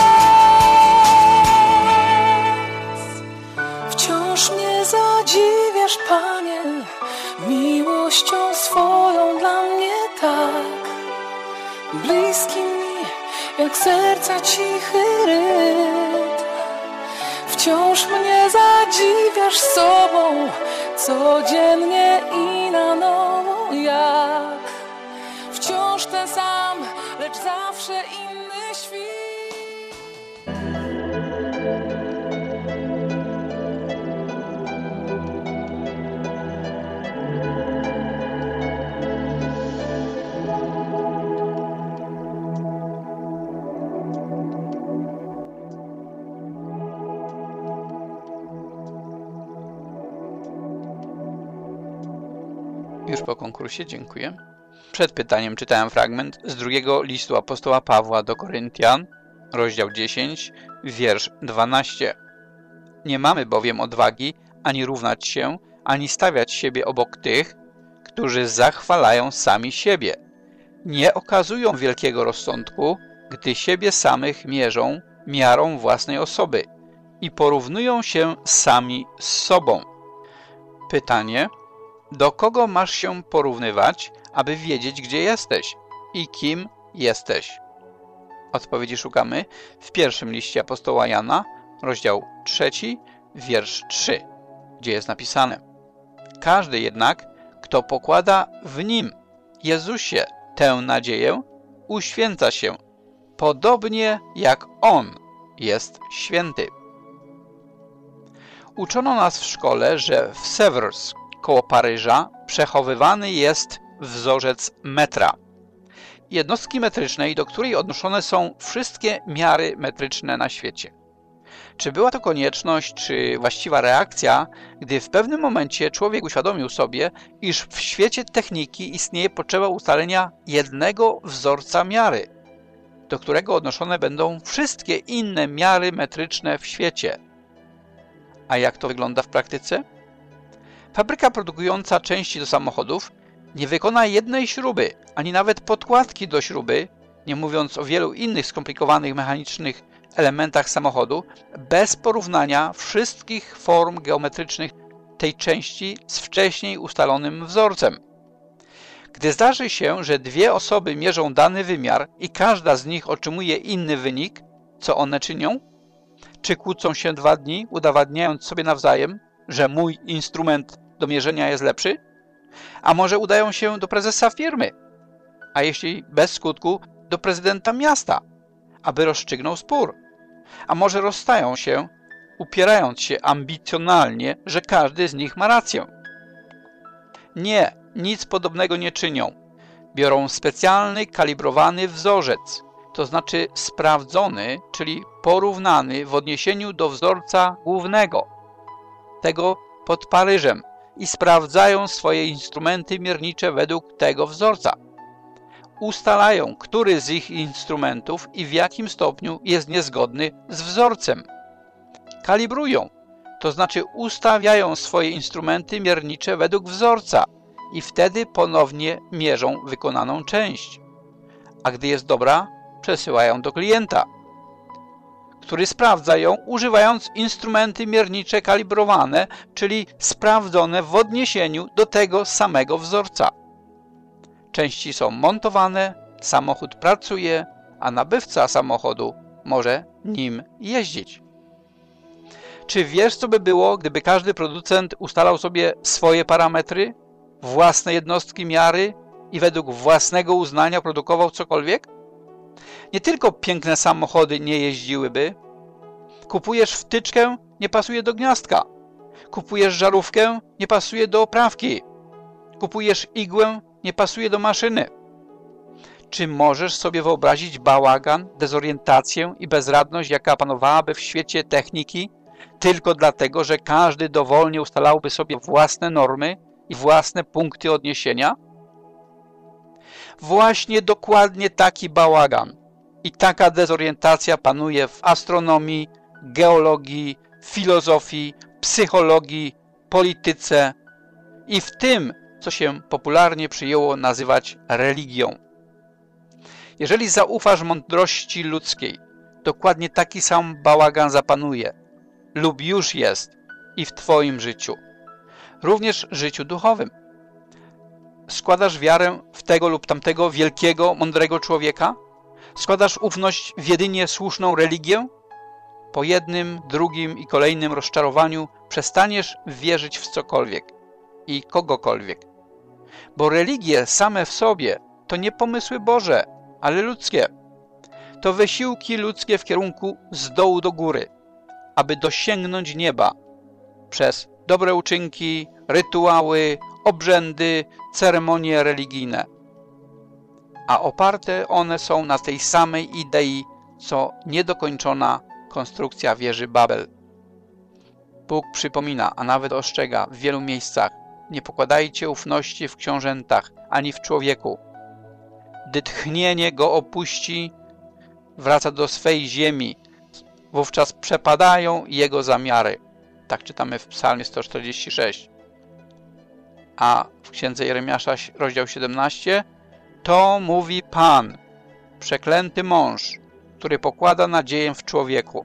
serc. Wciąż mnie zadziwiasz, Panie, miłością swoją dla mnie tak. Bliski mi jak serca cichy rytm. Wciąż mnie zadziwiasz sobą, codziennie i na nowo jak. Wciąż ten sam, lecz zawsze inny świt. Już po konkursie, dziękuję. Przed pytaniem czytałem fragment z drugiego listu apostoła Pawła do Koryntian, rozdział 10, wiersz 12. Nie mamy bowiem odwagi ani równać się, ani stawiać siebie obok tych, którzy zachwalają sami siebie. Nie okazują wielkiego rozsądku, gdy siebie samych mierzą miarą własnej osoby i porównują się sami z sobą. Pytanie: do kogo masz się porównywać, aby wiedzieć, gdzie jesteś i kim jesteś? Odpowiedzi szukamy w pierwszym liście apostoła Jana, rozdział 3, wiersz 3, gdzie jest napisane: każdy jednak, kto pokłada w Nim, Jezusie, tę nadzieję, uświęca się, podobnie jak On jest święty. Uczono nas w szkole, że w Sèvres, koło Paryża, przechowywany jest wzorzec metra, jednostki metrycznej, do której odnoszone są wszystkie miary metryczne na świecie. Czy była to konieczność, czy właściwa reakcja, gdy w pewnym momencie człowiek uświadomił sobie, iż w świecie techniki istnieje potrzeba ustalenia jednego wzorca miary, do którego odnoszone będą wszystkie inne miary metryczne w świecie? A jak to wygląda w praktyce? Fabryka produkująca części do samochodów nie wykona jednej śruby, ani nawet podkładki do śruby, nie mówiąc o wielu innych skomplikowanych mechanicznych elementach samochodu, bez porównania wszystkich form geometrycznych tej części z wcześniej ustalonym wzorcem. Gdy zdarzy się, że dwie osoby mierzą dany wymiar i każda z nich otrzymuje inny wynik, co one czynią? Czy kłócą się 2 dni, udowadniając sobie nawzajem, że mój instrument do mierzenia jest lepszy? A może udają się do prezesa firmy? A jeśli bez skutku, do prezydenta miasta, aby rozstrzygnął spór? A może rozstają się, upierając się ambicjonalnie, że każdy z nich ma rację? Nie, nic podobnego nie czynią. Biorą specjalny, kalibrowany wzorzec, to znaczy sprawdzony, czyli porównany w odniesieniu do wzorca głównego, tego pod Paryżem, i sprawdzają swoje instrumenty miernicze według tego wzorca. Ustalają, który z ich instrumentów i w jakim stopniu jest niezgodny z wzorcem. Kalibrują, to znaczy ustawiają swoje instrumenty miernicze według wzorca i wtedy ponownie mierzą wykonaną część. A gdy jest dobra, przesyłają do klienta, który sprawdza ją, używając instrumenty miernicze kalibrowane, czyli sprawdzone w odniesieniu do tego samego wzorca. Części są montowane, samochód pracuje, a nabywca samochodu może nim jeździć. Czy wiesz, co by było, gdyby każdy producent ustalał sobie swoje parametry, własne jednostki miary i według własnego uznania produkował cokolwiek? Nie tylko piękne samochody nie jeździłyby. Kupujesz wtyczkę, nie pasuje do gniazdka. Kupujesz żarówkę, nie pasuje do oprawki. Kupujesz igłę, nie pasuje do maszyny. Czy możesz sobie wyobrazić bałagan, dezorientację i bezradność, jaka panowałaby w świecie techniki, tylko dlatego, że każdy dowolnie ustalałby sobie własne normy i własne punkty odniesienia? Właśnie dokładnie taki bałagan i taka dezorientacja panuje w astronomii, geologii, filozofii, psychologii, polityce i w tym, co się popularnie przyjęło nazywać religią. Jeżeli zaufasz mądrości ludzkiej, dokładnie taki sam bałagan zapanuje lub już jest i w twoim życiu, również życiu duchowym. Składasz wiarę w tego lub tamtego wielkiego, mądrego człowieka? Składasz ufność w jedynie słuszną religię? Po jednym, drugim i kolejnym rozczarowaniu przestaniesz wierzyć w cokolwiek i kogokolwiek. Bo religie same w sobie to nie pomysły Boże, ale ludzkie. To wysiłki ludzkie w kierunku z dołu do góry, aby dosięgnąć nieba przez dobre uczynki, rytuały, obrzędy, ceremonie religijne. A oparte one są na tej samej idei, co niedokończona konstrukcja wieży Babel. Bóg przypomina, a nawet ostrzega w wielu miejscach: nie pokładajcie ufności w książętach, ani w człowieku. Gdy tchnienie go opuści, wraca do swej ziemi, wówczas przepadają jego zamiary. Tak czytamy w Psalmie 146. A w Księdze Jeremiasza, rozdział 17, to mówi Pan, przeklęty mąż, który pokłada nadzieję w człowieku.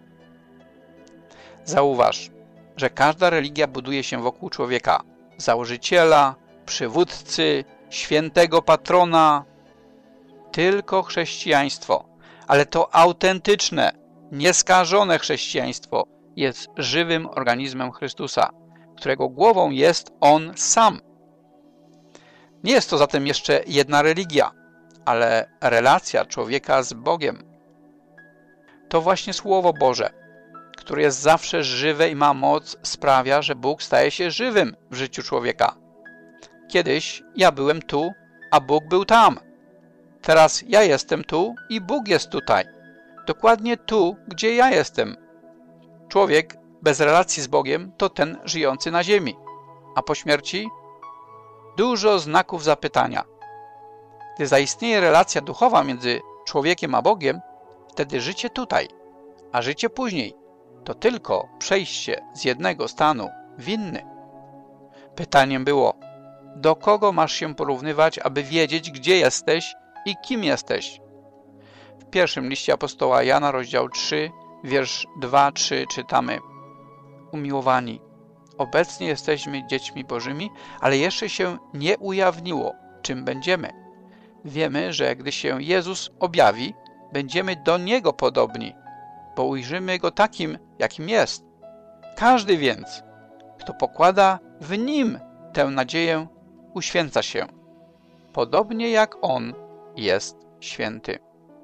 Zauważ, że każda religia buduje się wokół człowieka, założyciela, przywódcy, świętego patrona. Tylko chrześcijaństwo, ale to autentyczne, nieskażone chrześcijaństwo jest żywym organizmem Chrystusa, którego głową jest On sam. Nie jest to zatem jeszcze jedna religia, ale relacja człowieka z Bogiem. To właśnie Słowo Boże, które jest zawsze żywe i ma moc, sprawia, że Bóg staje się żywym w życiu człowieka. Kiedyś ja byłem tu, a Bóg był tam. Teraz ja jestem tu i Bóg jest tutaj. Dokładnie tu, gdzie ja jestem. Człowiek bez relacji z Bogiem to ten żyjący na ziemi. A po śmierci? Dużo znaków zapytania. Gdy zaistnieje relacja duchowa między człowiekiem a Bogiem, wtedy życie tutaj, a życie później to tylko przejście z jednego stanu w inny. Pytaniem było: do kogo masz się porównywać, aby wiedzieć, gdzie jesteś i kim jesteś? W pierwszym liście apostoła Jana, rozdział 3, wiersz 2-3 czytamy: umiłowani, obecnie jesteśmy dziećmi Bożymi, ale jeszcze się nie ujawniło, czym będziemy. Wiemy, że gdy się Jezus objawi, będziemy do Niego podobni, bo ujrzymy Go takim, jakim jest. Każdy więc, kto pokłada w Nim tę nadzieję, uświęca się, podobnie jak On jest święty.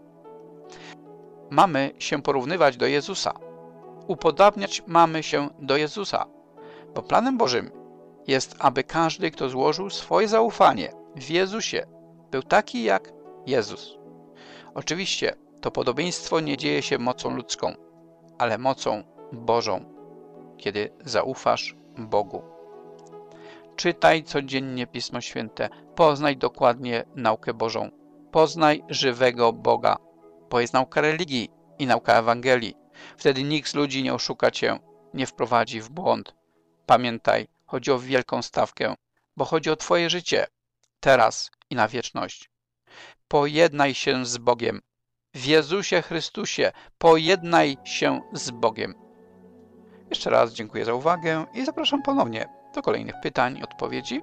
Mamy się porównywać do Jezusa. Upodabniać mamy się do Jezusa, bo planem Bożym jest, aby każdy, kto złożył swoje zaufanie w Jezusie, był taki jak Jezus. Oczywiście to podobieństwo nie dzieje się mocą ludzką, ale mocą Bożą, kiedy zaufasz Bogu. Czytaj codziennie Pismo Święte, poznaj dokładnie naukę Bożą, poznaj żywego Boga, bo jest nauka religii i nauka Ewangelii. Wtedy nikt z ludzi nie oszuka cię, nie wprowadzi w błąd. Pamiętaj, chodzi o wielką stawkę, bo chodzi o twoje życie, teraz i na wieczność. Pojednaj się z Bogiem, w Jezusie Chrystusie. Pojednaj się z Bogiem. Jeszcze raz dziękuję za uwagę i zapraszam ponownie do kolejnych pytań i odpowiedzi.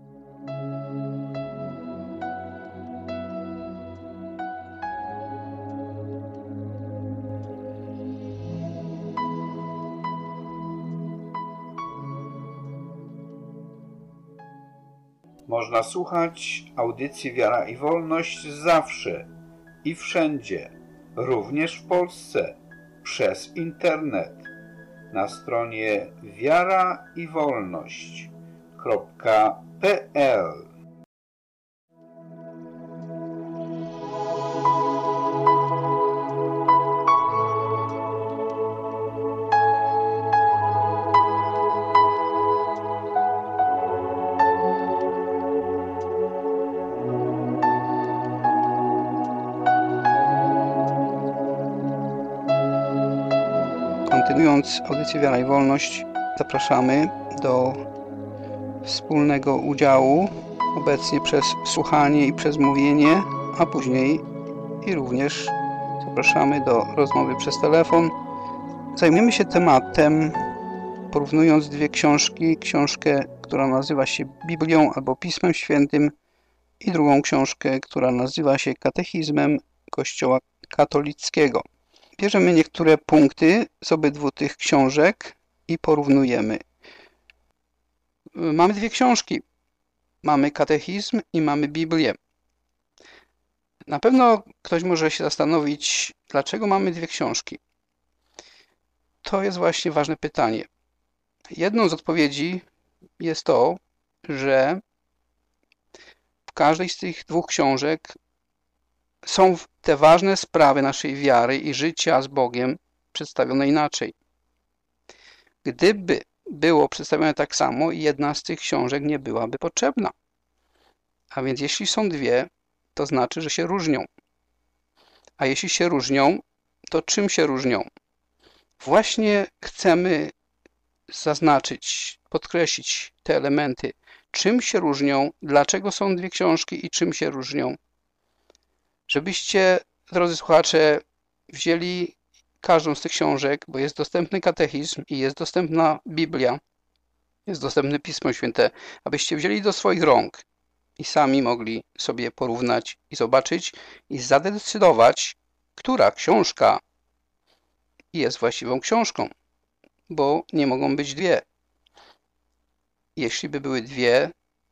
Można słuchać audycji Wiara i Wolność zawsze i wszędzie, również w Polsce, przez internet na stronie wiaraiwolność.pl. Kontynuując audycję Wiara i Wolność, zapraszamy do wspólnego udziału, obecnie przez słuchanie i przez mówienie, a później i również zapraszamy do rozmowy przez telefon. Zajmiemy się tematem, porównując dwie książki, książkę, która nazywa się Biblią albo Pismem Świętym i drugą książkę, która nazywa się Katechizmem Kościoła Katolickiego. Bierzemy niektóre punkty z obydwu tych książek i porównujemy. Mamy dwie książki. Mamy katechizm i mamy Biblię. Na pewno ktoś może się zastanowić, dlaczego mamy dwie książki. To jest właśnie ważne pytanie. Jedną z odpowiedzi jest to, że w każdej z tych dwóch książek są te ważne sprawy naszej wiary i życia z Bogiem przedstawione inaczej. Gdyby było przedstawione tak samo, jedna z tych książek nie byłaby potrzebna. A więc jeśli są dwie, to znaczy, że się różnią. A jeśli się różnią, to czym się różnią? Właśnie chcemy zaznaczyć, podkreślić te elementy. Czym się różnią, dlaczego są dwie książki i czym się różnią. Żebyście, drodzy słuchacze, wzięli każdą z tych książek, bo jest dostępny katechizm i jest dostępna Biblia, jest dostępne Pismo Święte, abyście wzięli do swoich rąk i sami mogli sobie porównać i zobaczyć i zadecydować, która książka jest właściwą książką, bo nie mogą być dwie. Jeśli by były dwie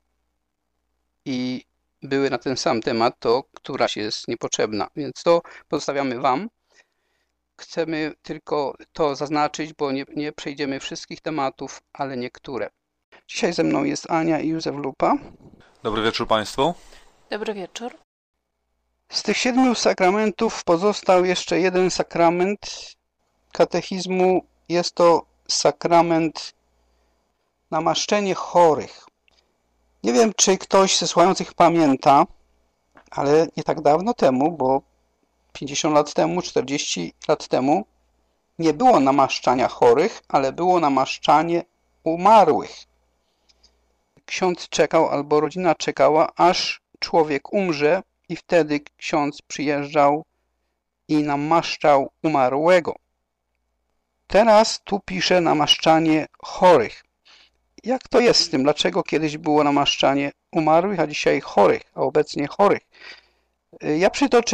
i były na ten sam temat, to któraś jest niepotrzebna. Więc to pozostawiamy Wam. Chcemy tylko to zaznaczyć, bo nie przejdziemy wszystkich tematów, ale niektóre. Dzisiaj ze mną jest Ania i Józef Lupa. Dobry wieczór Państwu. Dobry wieczór. Z tych 7 sakramentów pozostał jeszcze jeden sakrament katechizmu. Jest to sakrament namaszczenie chorych. Nie wiem, czy ktoś ze słuchających pamięta, ale nie tak dawno temu, bo 50 lat temu, 40 lat temu nie było namaszczania chorych, ale było namaszczanie umarłych. Ksiądz czekał albo rodzina czekała, aż człowiek umrze i wtedy ksiądz przyjeżdżał i namaszczał umarłego. Teraz tu pisze namaszczanie chorych. Jak to jest z tym? Dlaczego kiedyś było namaszczanie umarłych, a dzisiaj chorych, a obecnie chorych? Ja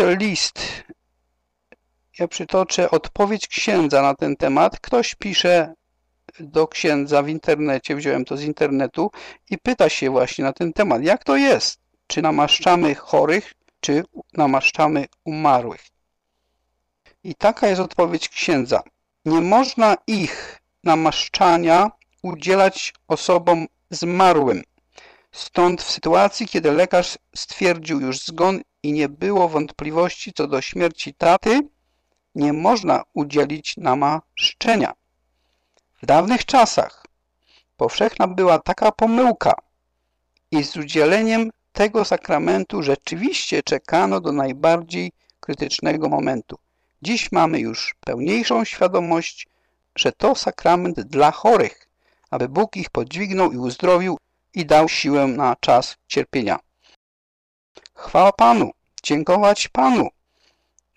przytoczę odpowiedź księdza na ten temat. Ktoś pisze do księdza w internecie, wziąłem to z internetu i pyta się właśnie na ten temat. Jak to jest? Czy namaszczamy chorych, czy namaszczamy umarłych? I taka jest odpowiedź księdza. Nie można ich namaszczania udzielać osobom zmarłym. Stąd w sytuacji, kiedy lekarz stwierdził już zgon i nie było wątpliwości co do śmierci taty, nie można udzielić namaszczenia. W dawnych czasach powszechna była taka pomyłka i z udzieleniem tego sakramentu rzeczywiście czekano do najbardziej krytycznego momentu. Dziś mamy już pełniejszą świadomość, że to sakrament dla chorych, aby Bóg ich podźwignął i uzdrowił i dał siłę na czas cierpienia. Chwała Panu, dziękować Panu,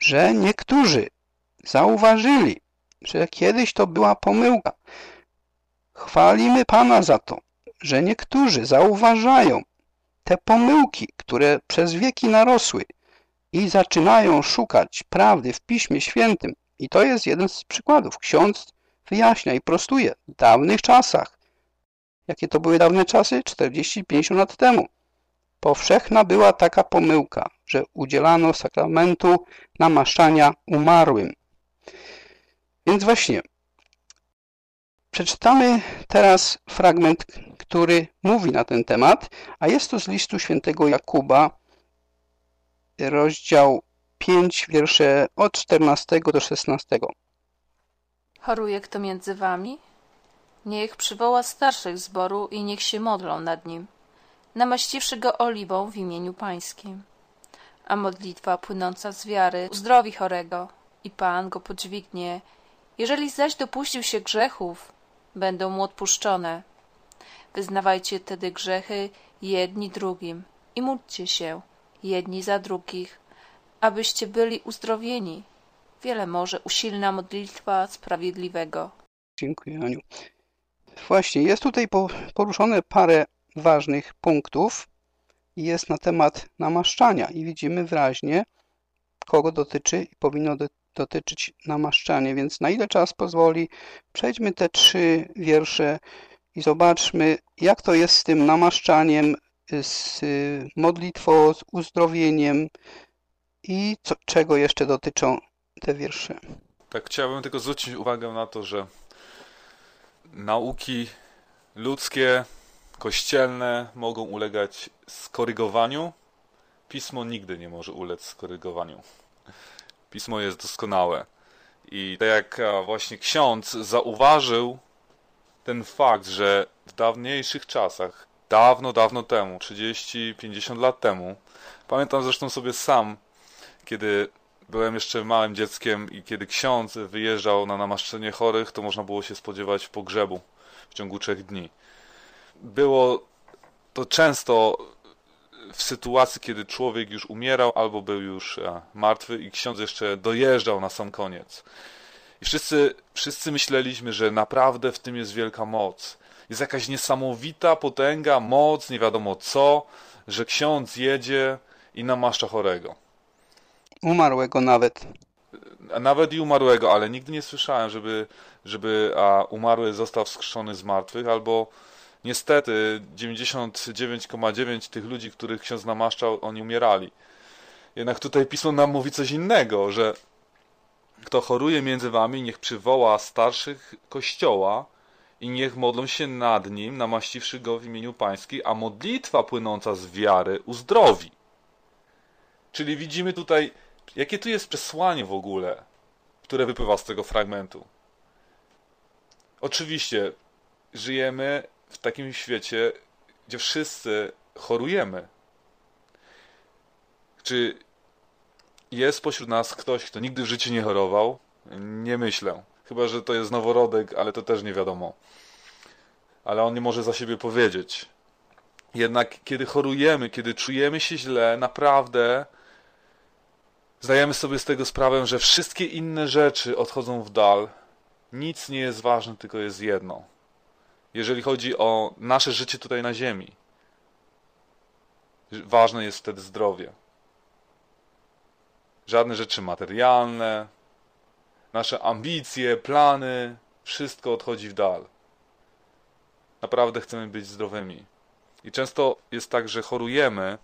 że niektórzy zauważyli, że kiedyś to była pomyłka. Chwalimy Pana za to, że niektórzy zauważają te pomyłki, które przez wieki narosły i zaczynają szukać prawdy w Piśmie Świętym. I to jest jeden z przykładów. Ksiądz wyjaśnia i prostuje w dawnych czasach. Jakie to były dawne czasy? 40-50 lat temu. Powszechna była taka pomyłka, że udzielano sakramentu namaszczania umarłym. Więc właśnie, przeczytamy teraz fragment, który mówi na ten temat, a jest to z listu świętego Jakuba, rozdział 5, wiersze od 14 do 16. Choruje kto między wami? Niech przywoła starszych zboru i niech się modlą nad nim, namaściwszy go oliwą w imieniu Pańskim. A modlitwa płynąca z wiary uzdrowi chorego i Pan go podźwignie. Jeżeli zaś dopuścił się grzechów, będą mu odpuszczone. Wyznawajcie tedy grzechy jedni drugim i módlcie się jedni za drugich, abyście byli uzdrowieni. Wiele może usilna modlitwa sprawiedliwego. Dziękuję, Aniu. Właśnie, jest tutaj poruszone parę ważnych punktów i jest na temat namaszczania i widzimy wyraźnie, kogo dotyczy i powinno dotyczyć namaszczanie, więc na ile czas pozwoli, przejdźmy te 3 wiersze i zobaczmy, jak to jest z tym namaszczaniem, z modlitwą, z uzdrowieniem i czego jeszcze dotyczą te wiersze. Tak, chciałbym tylko zwrócić uwagę na to, że nauki ludzkie, kościelne mogą ulegać skorygowaniu. Pismo nigdy nie może ulec skorygowaniu. Pismo jest doskonałe. I tak jak właśnie ksiądz zauważył ten fakt, że w dawniejszych czasach, dawno temu, 30-50 lat temu, pamiętam zresztą sobie sam, kiedy byłem jeszcze małym dzieckiem i kiedy ksiądz wyjeżdżał na namaszczenie chorych, to można było się spodziewać pogrzebu w ciągu 3 dni. Było to często w sytuacji, kiedy człowiek już umierał albo był już martwy i ksiądz jeszcze dojeżdżał na sam koniec. I wszyscy myśleliśmy, że naprawdę w tym jest wielka moc. Jest jakaś niesamowita potęga, moc, nie wiadomo co, że ksiądz jedzie i namaszcza chorego. Umarłego nawet. Nawet i umarłego, ale nigdy nie słyszałem, żeby umarły został wskrzeszony z martwych, albo niestety 99,9 tych ludzi, których ksiądz namaszczał, oni umierali. Jednak tutaj Pismo nam mówi coś innego, że kto choruje między wami, niech przywoła starszych Kościoła i niech modlą się nad nim, namaściwszy go w imieniu Pańskim, a modlitwa płynąca z wiary uzdrowi. Czyli widzimy tutaj, jakie tu jest przesłanie w ogóle, które wypływa z tego fragmentu. Oczywiście żyjemy w takim świecie, gdzie wszyscy chorujemy. Czy jest pośród nas ktoś, kto nigdy w życiu nie chorował? Nie myślę. Chyba że to jest noworodek, ale to też nie wiadomo. Ale on nie może za siebie powiedzieć. Jednak kiedy chorujemy, kiedy czujemy się źle, naprawdę zdajemy sobie z tego sprawę, że wszystkie inne rzeczy odchodzą w dal. Nic nie jest ważne, tylko jest jedno. Jeżeli chodzi o nasze życie tutaj na ziemi, ważne jest wtedy zdrowie. Żadne rzeczy materialne, nasze ambicje, plany, wszystko odchodzi w dal. Naprawdę chcemy być zdrowymi. I często jest tak, że chorujemy,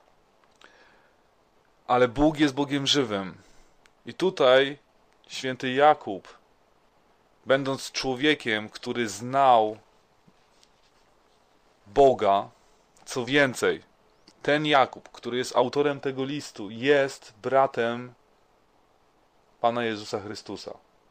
ale Bóg jest Bogiem żywym. I tutaj święty Jakub, będąc człowiekiem, który znał Boga, co więcej, ten Jakub, który jest autorem tego listu, jest bratem Pana Jezusa Chrystusa.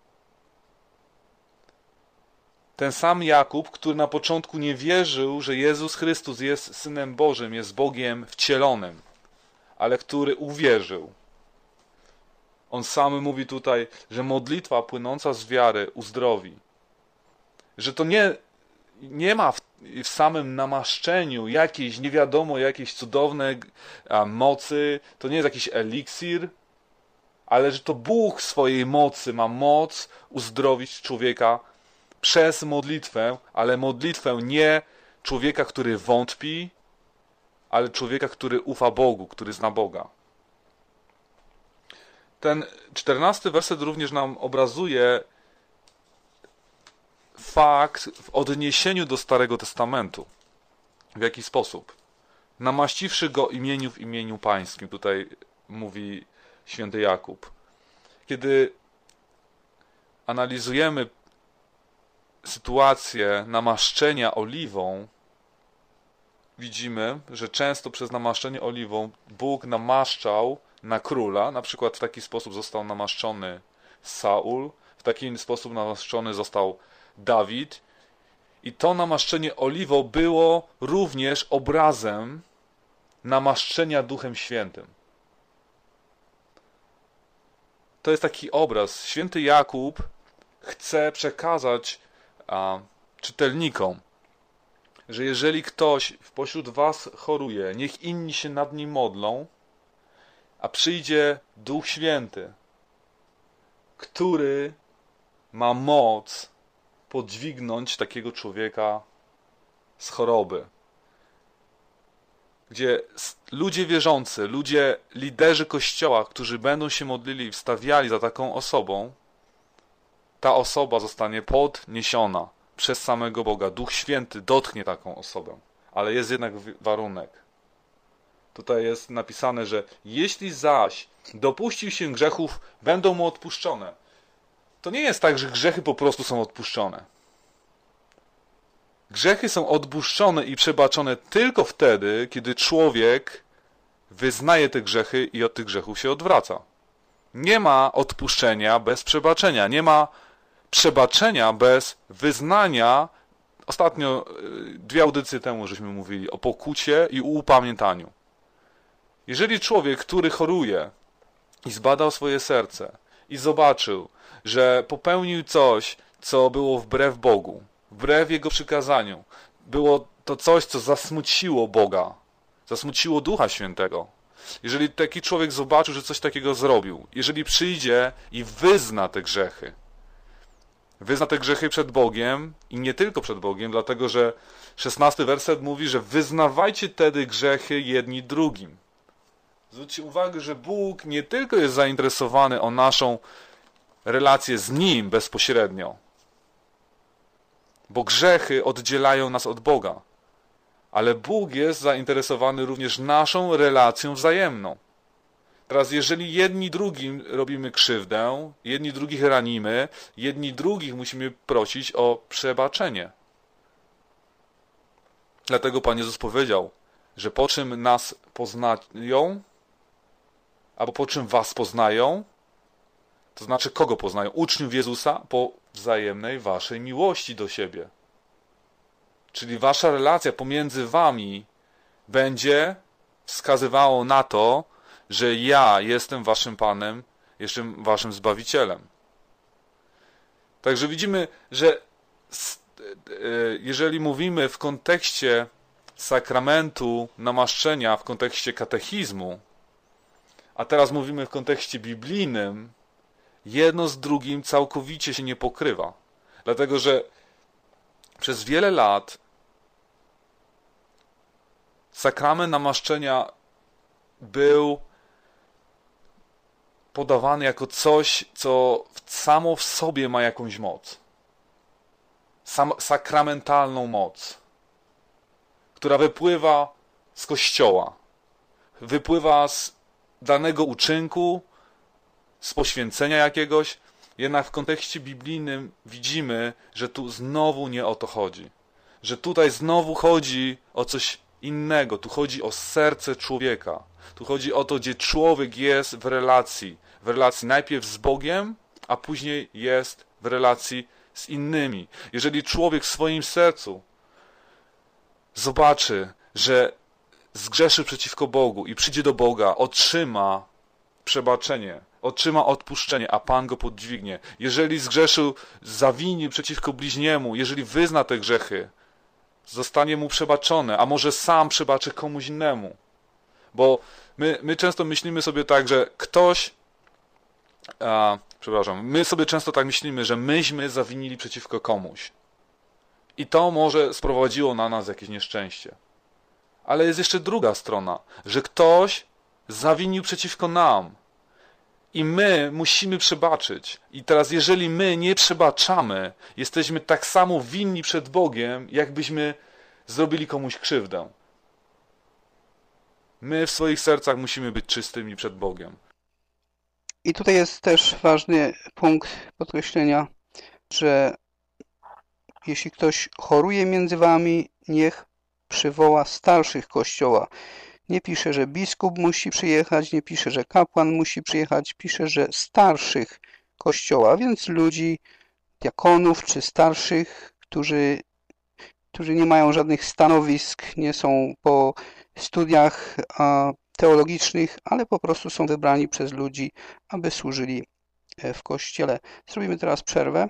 Ten sam Jakub, który na początku nie wierzył, że Jezus Chrystus jest Synem Bożym, jest Bogiem wcielonym, ale który uwierzył. On sam mówi tutaj, że modlitwa płynąca z wiary uzdrowi. Że to nie ma w samym namaszczeniu jakiejś, nie wiadomo, jakiejś cudownej mocy, to nie jest jakiś eliksir, ale że to Bóg w swojej mocy ma moc uzdrowić człowieka przez modlitwę, ale modlitwę nie człowieka, który wątpi, ale człowieka, który ufa Bogu, który zna Boga. Ten 14 werset również nam obrazuje fakt w odniesieniu do Starego Testamentu. W jaki sposób? Namaściwszy go w imieniu pańskim, tutaj mówi święty Jakub. Kiedy analizujemy sytuację namaszczenia oliwą, widzimy, że często przez namaszczenie oliwą Bóg namaszczał na króla, na przykład w taki sposób został namaszczony Saul, w taki sposób namaszczony został Dawid, i to namaszczenie oliwą było również obrazem namaszczenia Duchem Świętym. To jest taki obraz. Święty Jakub chce przekazać czytelnikom, że jeżeli ktoś pośród was choruje, niech inni się nad nim modlą, a przyjdzie Duch Święty, który ma moc podźwignąć takiego człowieka z choroby. Gdzie ludzie wierzący, ludzie, liderzy Kościoła, którzy będą się modlili i wstawiali za taką osobą, ta osoba zostanie podniesiona przez samego Boga. Duch Święty dotknie taką osobę. Ale jest jednak warunek. Tutaj jest napisane, że jeśli zaś dopuścił się grzechów, będą mu odpuszczone. To nie jest tak, że grzechy po prostu są odpuszczone. Grzechy są odpuszczone i przebaczone tylko wtedy, kiedy człowiek wyznaje te grzechy i od tych grzechów się odwraca. Nie ma odpuszczenia bez przebaczenia. Nie ma przebaczenia bez wyznania. Ostatnio 2 audycje temu żeśmy mówili o pokucie i upamiętaniu. Jeżeli człowiek, który choruje i zbadał swoje serce i zobaczył, że popełnił coś, co było wbrew Bogu, wbrew Jego przykazaniu, było to coś, co zasmuciło Boga, zasmuciło Ducha Świętego. Jeżeli taki człowiek zobaczył, że coś takiego zrobił, jeżeli przyjdzie i wyzna te grzechy przed Bogiem i nie tylko przed Bogiem, dlatego że 16 werset mówi, że wyznawajcie wtedy grzechy jedni drugim. Zwróćcie uwagę, że Bóg nie tylko jest zainteresowany o naszą relację z Nim bezpośrednio, bo grzechy oddzielają nas od Boga, ale Bóg jest zainteresowany również naszą relacją wzajemną. Teraz jeżeli jedni drugim robimy krzywdę, jedni drugich ranimy, jedni drugich musimy prosić o przebaczenie. Dlatego Pan Jezus powiedział, że po czym nas poznają, albo po czym was poznają, to znaczy kogo poznają? Uczniów Jezusa po wzajemnej waszej miłości do siebie. Czyli wasza relacja pomiędzy wami będzie wskazywało na to, że ja jestem waszym Panem, jestem waszym Zbawicielem. Także widzimy, że jeżeli mówimy w kontekście sakramentu namaszczenia, w kontekście katechizmu, a teraz mówimy w kontekście biblijnym, jedno z drugim całkowicie się nie pokrywa. Dlatego, że przez wiele lat sakrament namaszczenia był podawany jako coś, co samo w sobie ma jakąś moc. Sakramentalną moc, która wypływa z Kościoła, wypływa z danego uczynku, z poświęcenia jakiegoś, jednak w kontekście biblijnym widzimy, że tu znowu nie o to chodzi. Że tutaj znowu chodzi o coś innego, tu chodzi o serce człowieka. Tu chodzi o to, gdzie człowiek jest w relacji najpierw z Bogiem, a później jest w relacji z innymi. Jeżeli człowiek w swoim sercu zobaczy, że zgrzeszy przeciwko Bogu i przyjdzie do Boga, otrzyma przebaczenie, otrzyma odpuszczenie, a Pan go podźwignie. Jeżeli zgrzeszył, zawinił przeciwko bliźniemu, jeżeli wyzna te grzechy, zostanie mu przebaczone, a może sam przebaczy komuś innemu. Bo my często myślimy sobie tak, że ktoś my sobie często tak myślimy, że myśmy zawinili przeciwko komuś. I to może sprowadziło na nas jakieś nieszczęście. Ale jest jeszcze druga strona, że ktoś zawinił przeciwko nam. I my musimy przebaczyć. I teraz jeżeli my nie przebaczamy, jesteśmy tak samo winni przed Bogiem, jakbyśmy zrobili komuś krzywdę. My w swoich sercach musimy być czystymi przed Bogiem. I tutaj jest też ważny punkt podkreślenia, że jeśli ktoś choruje między wami, niech przywoła starszych Kościoła. Nie pisze, że biskup musi przyjechać, nie pisze, że kapłan musi przyjechać, pisze, że starszych Kościoła, więc ludzi, diakonów czy starszych, którzy nie mają żadnych stanowisk, nie są po studiach teologicznych, ale po prostu są wybrani przez ludzi, aby służyli w Kościele. Zrobimy teraz przerwę.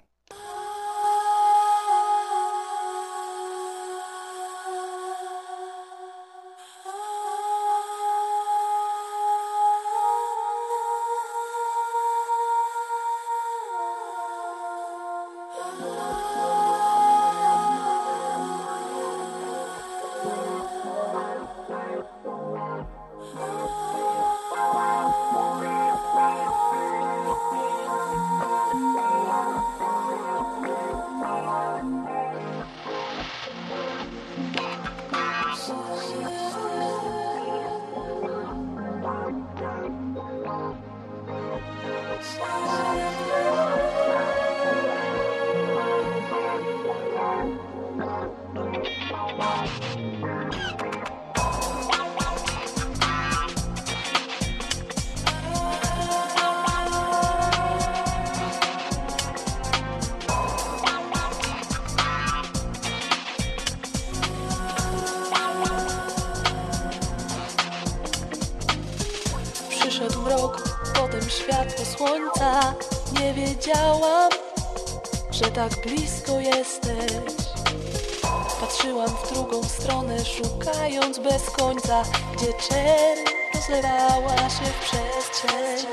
Przyszedł mrok, potem światło słońca. Nie wiedziałam, że tak blisko jesteś. Patrzyłam w drugą stronę, szukając bez końca, gdzie czerń rozlewała się w przestrzeń.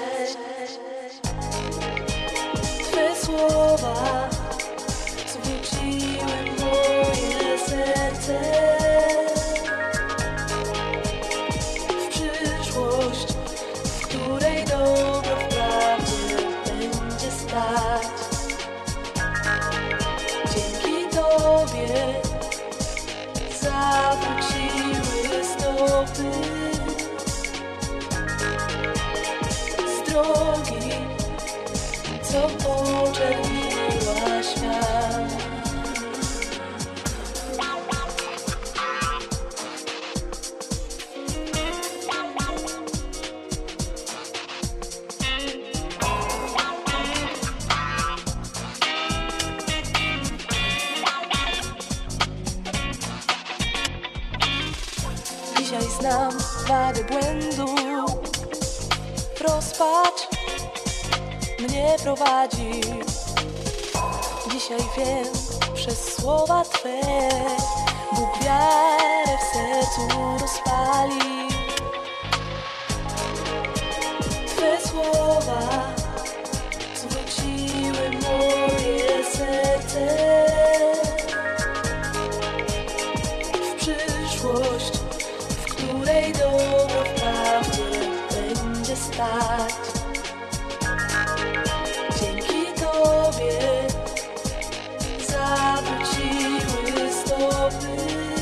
Twe słowa zwróciły moje serce w przyszłość, w której dobro wprawdzie będzie stać. Dzięki Tobie zawróciły stopy z drogi, co poczerniła świat. Dzisiaj znam wady błędu, rozpacz mnie prowadzi. Dzisiaj wiem przez słowa Twe, Bóg wiarę w sercu rozpali. Twe słowa zwróciły moje serce w przyszłość, w której dobro wprawdzie będzie stać. Dzięki Tobie zawróciły stopy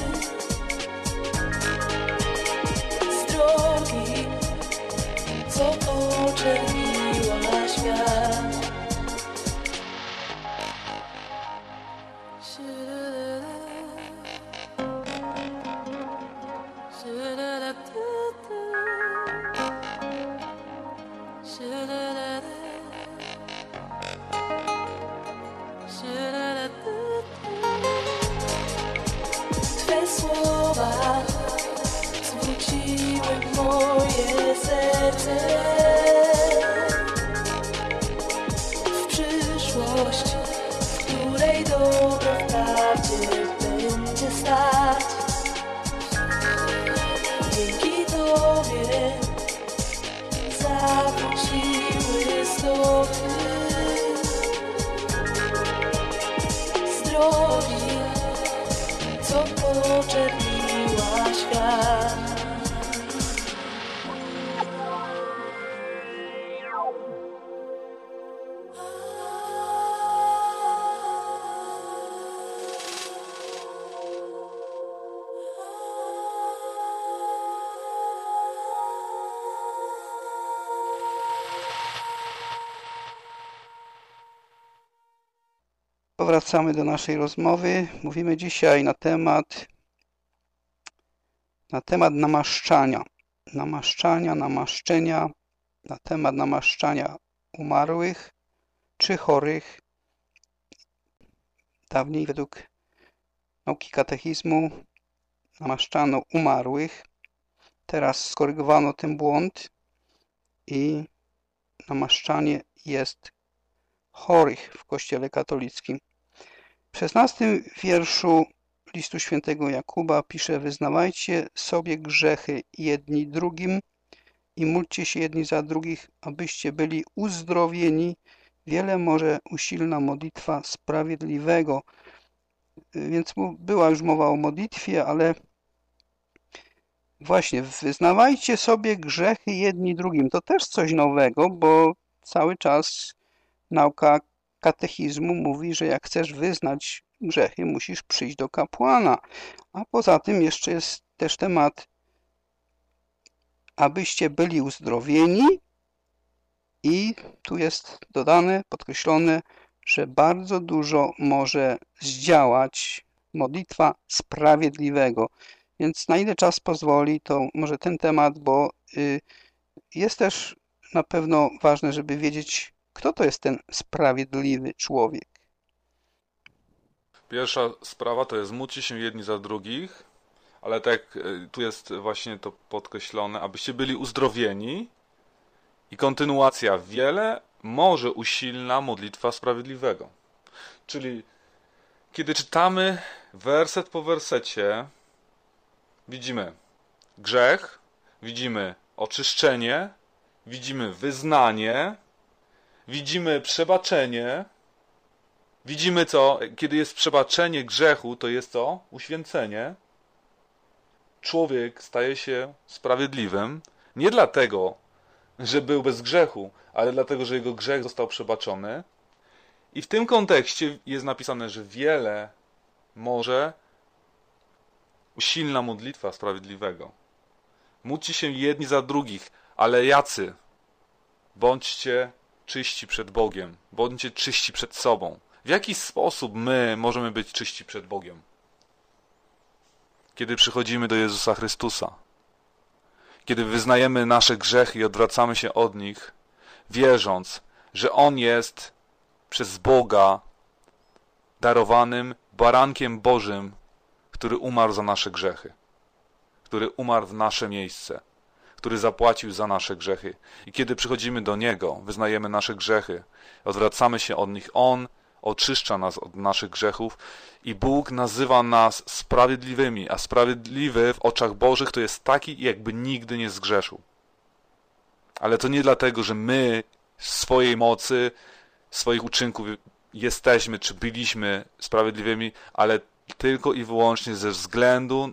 z drogi, co poczerniła świat. Twe słowa zwróciły moje serce w przyszłość, w której dobro wprawdzie będzie stać. Dzięki Tobie zawróciły wracamy do naszej rozmowy. Mówimy dzisiaj na temat namaszczania. Namaszczenia, na temat namaszczania umarłych czy chorych. Dawniej według nauki katechizmu namaszczano umarłych. Teraz skorygowano ten błąd i namaszczanie jest chorych w Kościele katolickim. W 16 wierszu listu świętego Jakuba pisze: wyznawajcie sobie grzechy jedni drugim i módlcie się jedni za drugich, abyście byli uzdrowieni. Wiele może usilna modlitwa sprawiedliwego. Więc była już mowa o modlitwie, ale właśnie wyznawajcie sobie grzechy jedni drugim. To też coś nowego, bo cały czas nauka katechizmu mówi, że jak chcesz wyznać grzechy, musisz przyjść do kapłana. A poza tym jeszcze jest też temat, abyście byli uzdrowieni, i tu jest dodane, podkreślone, że bardzo dużo może zdziałać modlitwa sprawiedliwego. Więc na ile czas pozwoli, to może ten temat, bo jest też na pewno ważne, żeby wiedzieć, kto to jest ten sprawiedliwy człowiek. Pierwsza sprawa to jest módlcie się jedni za drugich, ale tak tu jest właśnie to podkreślone, abyście byli uzdrowieni. I kontynuacja: wiele może usilna modlitwa sprawiedliwego. Czyli kiedy czytamy werset po wersecie, widzimy grzech, widzimy oczyszczenie, widzimy wyznanie, widzimy przebaczenie. Widzimy co? Kiedy jest przebaczenie grzechu, to jest co? Uświęcenie. Człowiek staje się sprawiedliwym nie dlatego, że był bez grzechu, ale dlatego, że jego grzech został przebaczony. I w tym kontekście jest napisane, że wiele może usilna modlitwa sprawiedliwego. Módlcie się jedni za drugich, ale jacy? Bądźcie czyści przed Bogiem, bądźcie czyści przed sobą. W jaki sposób my możemy być czyści przed Bogiem? Kiedy przychodzimy do Jezusa Chrystusa. Kiedy wyznajemy nasze grzechy i odwracamy się od nich, wierząc, że On jest przez Boga darowanym barankiem Bożym, który umarł za nasze grzechy, który umarł w nasze miejsce, który zapłacił za nasze grzechy. I kiedy przychodzimy do Niego, wyznajemy nasze grzechy, odwracamy się od nich, On oczyszcza nas od naszych grzechów i Bóg nazywa nas sprawiedliwymi, a sprawiedliwy w oczach Bożych to jest taki, jakby nigdy nie zgrzeszył. Ale to nie dlatego, że my z swojej mocy, swoich uczynków jesteśmy, czy byliśmy sprawiedliwymi, ale tylko i wyłącznie ze względu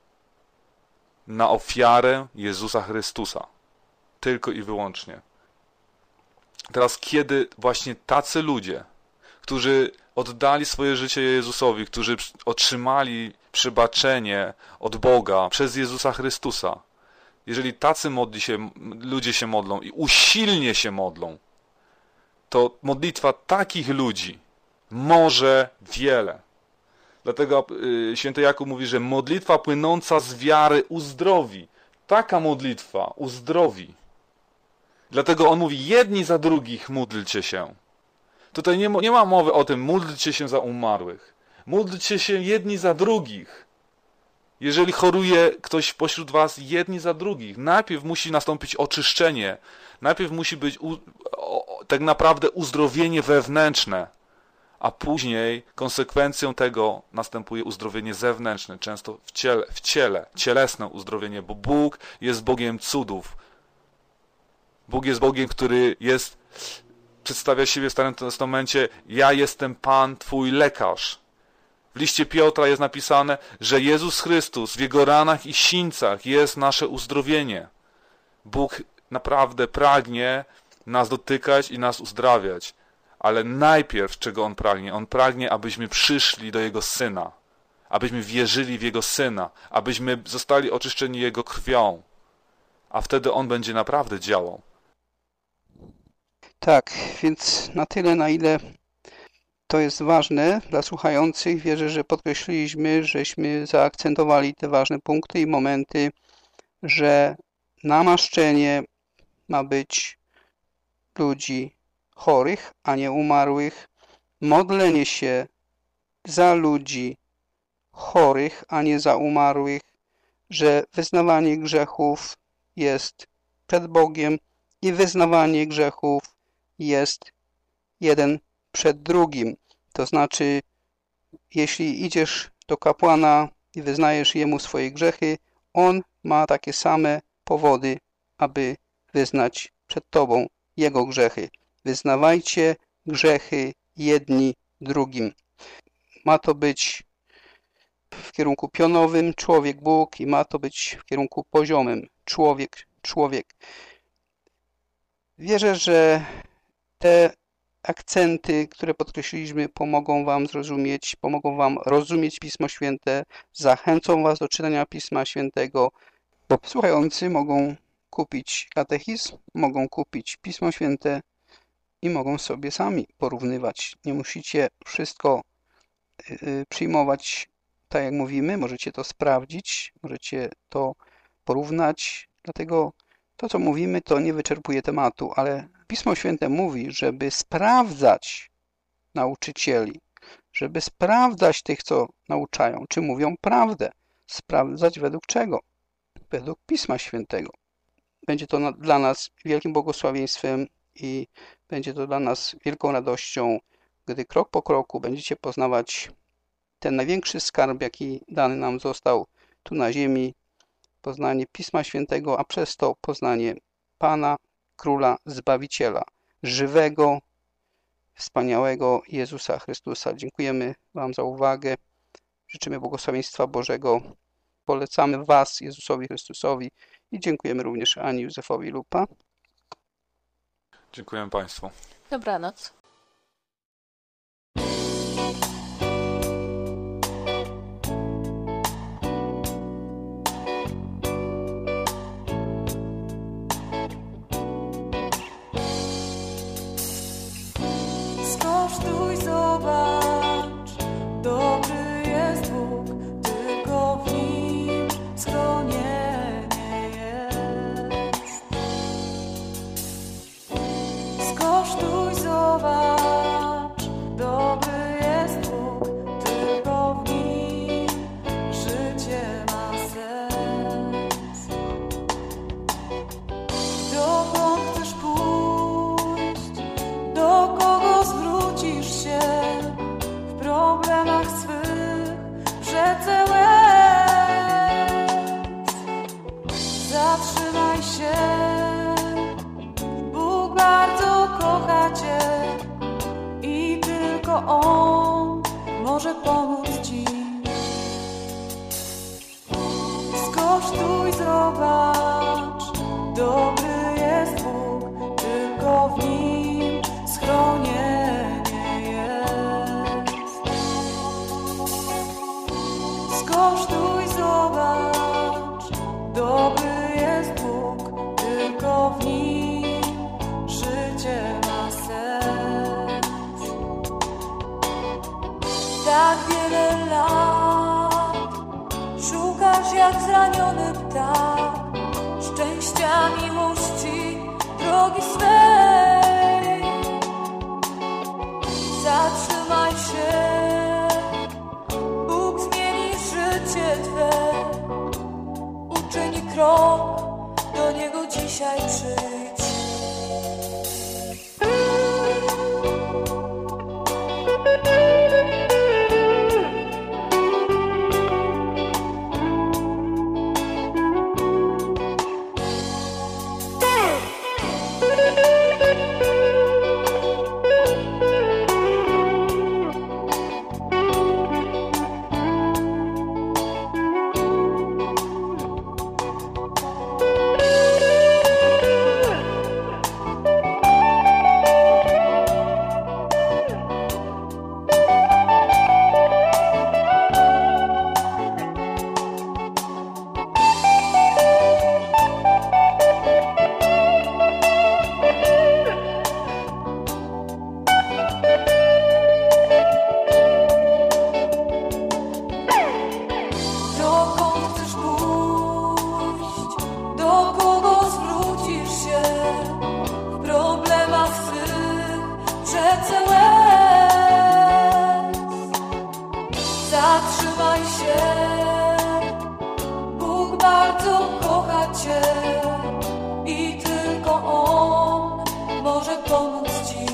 na ofiarę Jezusa Chrystusa. Tylko i wyłącznie. Teraz, kiedy właśnie tacy ludzie, którzy oddali swoje życie Jezusowi, którzy otrzymali przebaczenie od Boga przez Jezusa Chrystusa, jeżeli tacy ludzie się modlą i usilnie się modlą, to modlitwa takich ludzi może wiele. Dlatego święty Jakub mówi, że modlitwa płynąca z wiary uzdrowi. Taka modlitwa uzdrowi. Dlatego on mówi, jedni za drugich módlcie się. Tutaj nie ma mowy o tym, módlcie się za umarłych. Módlcie się jedni za drugich. Jeżeli choruje ktoś pośród was, jedni za drugich. Najpierw musi nastąpić oczyszczenie. Najpierw musi być tak naprawdę uzdrowienie wewnętrzne. A później konsekwencją tego następuje uzdrowienie zewnętrzne. Często w ciele. Cielesne uzdrowienie, bo Bóg jest Bogiem cudów. Bóg jest Bogiem, który przedstawia siebie w Starym Testamencie: ja jestem Pan, Twój lekarz. W liście Piotra jest napisane, że Jezus Chrystus w Jego ranach i sińcach jest nasze uzdrowienie. Bóg naprawdę pragnie nas dotykać i nas uzdrawiać. Ale najpierw, czego On pragnie? On pragnie, abyśmy przyszli do Jego Syna. Abyśmy wierzyli w Jego Syna. Abyśmy zostali oczyszczeni Jego krwią. A wtedy On będzie naprawdę działał. Tak, więc na tyle, na ile To jest ważne dla słuchających. Wierzę, że podkreśliliśmy, żeśmy zaakcentowali te ważne punkty i momenty, że namaszczenie ma być ludzi chorych, a nie umarłych. Modlenie się za ludzi chorych, a nie za umarłych, że wyznawanie grzechów jest przed Bogiem i wyznawanie grzechów jest jeden przed drugim. To znaczy, jeśli idziesz do kapłana i wyznajesz jemu swoje grzechy, on ma takie same powody, aby wyznać przed tobą jego grzechy. Wyznawajcie grzechy jedni drugim. Ma to być w kierunku pionowym człowiek, Bóg i ma to być w kierunku poziomym człowiek. Wierzę, że te akcenty, które podkreśliliśmy, pomogą wam zrozumieć, pomogą wam rozumieć Pismo Święte, zachęcą was do czytania Pisma Świętego, bo słuchający mogą kupić katechizm, mogą kupić Pismo Święte i mogą sobie sami porównywać. Nie musicie wszystko przyjmować tak, jak mówimy, możecie to sprawdzić, możecie to porównać, dlatego to, co mówimy, to nie wyczerpuje tematu, ale Pismo Święte mówi, żeby sprawdzać nauczycieli, żeby sprawdzać tych, co nauczają, czy mówią prawdę. Sprawdzać według czego? Według Pisma Świętego. Będzie to dla nas wielkim błogosławieństwem i będzie to dla nas wielką radością, gdy krok po kroku będziecie poznawać ten największy skarb, jaki dany nam został tu na ziemi, poznanie Pisma Świętego, a przez to poznanie Pana, Króla, Zbawiciela, żywego, wspaniałego Jezusa Chrystusa. Dziękujemy wam za uwagę. Życzymy błogosławieństwa Bożego. Polecamy was Jezusowi Chrystusowi i dziękujemy również Ani Józefowi Lupa. Dziękujemy państwu. Dobranoc. Skosztuj, zobacz, dobry jest Bóg, tylko w Nim schronienie jest. Skosztuj, zobacz, dobry jest Bóg, tylko w Nim życie ma sens. Dokąd chcesz pójść, do kogo zwrócisz się w problemach swych, w rzece łez? Zatrzymaj się, Bóg bardzo kocha cię i tylko On może pomóc ci. Skosztuj, zobacz, dobry jest Bóg, tylko w Nim schronienie jest. Skosztuj, zobacz, dobry jest Bóg, tylko w Nim życie ma sens. Tak wiele lat szukasz jak zraniony ptak szczęścia, miłości, drogi swej. Zatrzymaj się, Bóg zmieni życie twe. Uczyń krok, do Niego dzisiaj przyjdź. może pomóc Ci.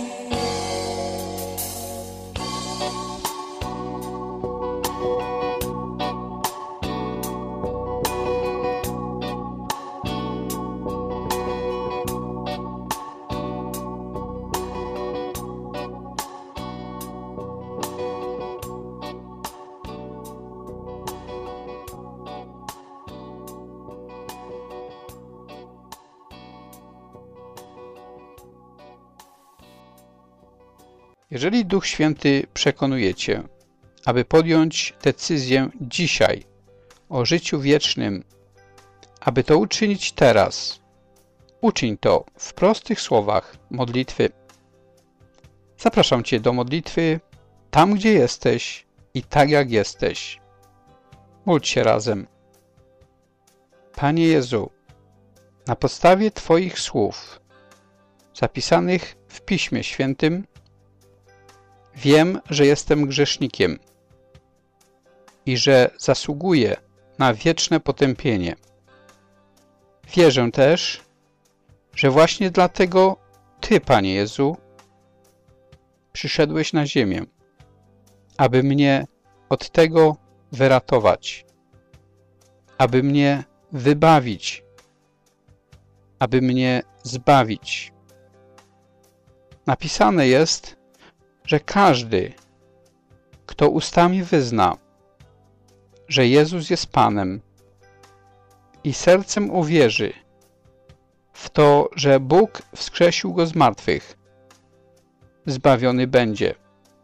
Jeżeli Duch Święty przekonuje Cię, aby podjąć decyzję dzisiaj o życiu wiecznym, aby to uczynić teraz, uczyń to w prostych słowach modlitwy. Zapraszam Cię do modlitwy tam, gdzie jesteś i tak, jak jesteś. Módl się razem. Panie Jezu, na podstawie Twoich słów zapisanych w Piśmie Świętym wiem, że jestem grzesznikiem i że zasługuję na wieczne potępienie. Wierzę też, że właśnie dlatego Ty, Panie Jezu, przyszedłeś na ziemię, aby mnie od tego wyratować, aby mnie wybawić, aby mnie zbawić. Napisane jest, że każdy, kto ustami wyzna, że Jezus jest Panem i sercem uwierzy w to, że Bóg wskrzesił Go z martwych, zbawiony będzie,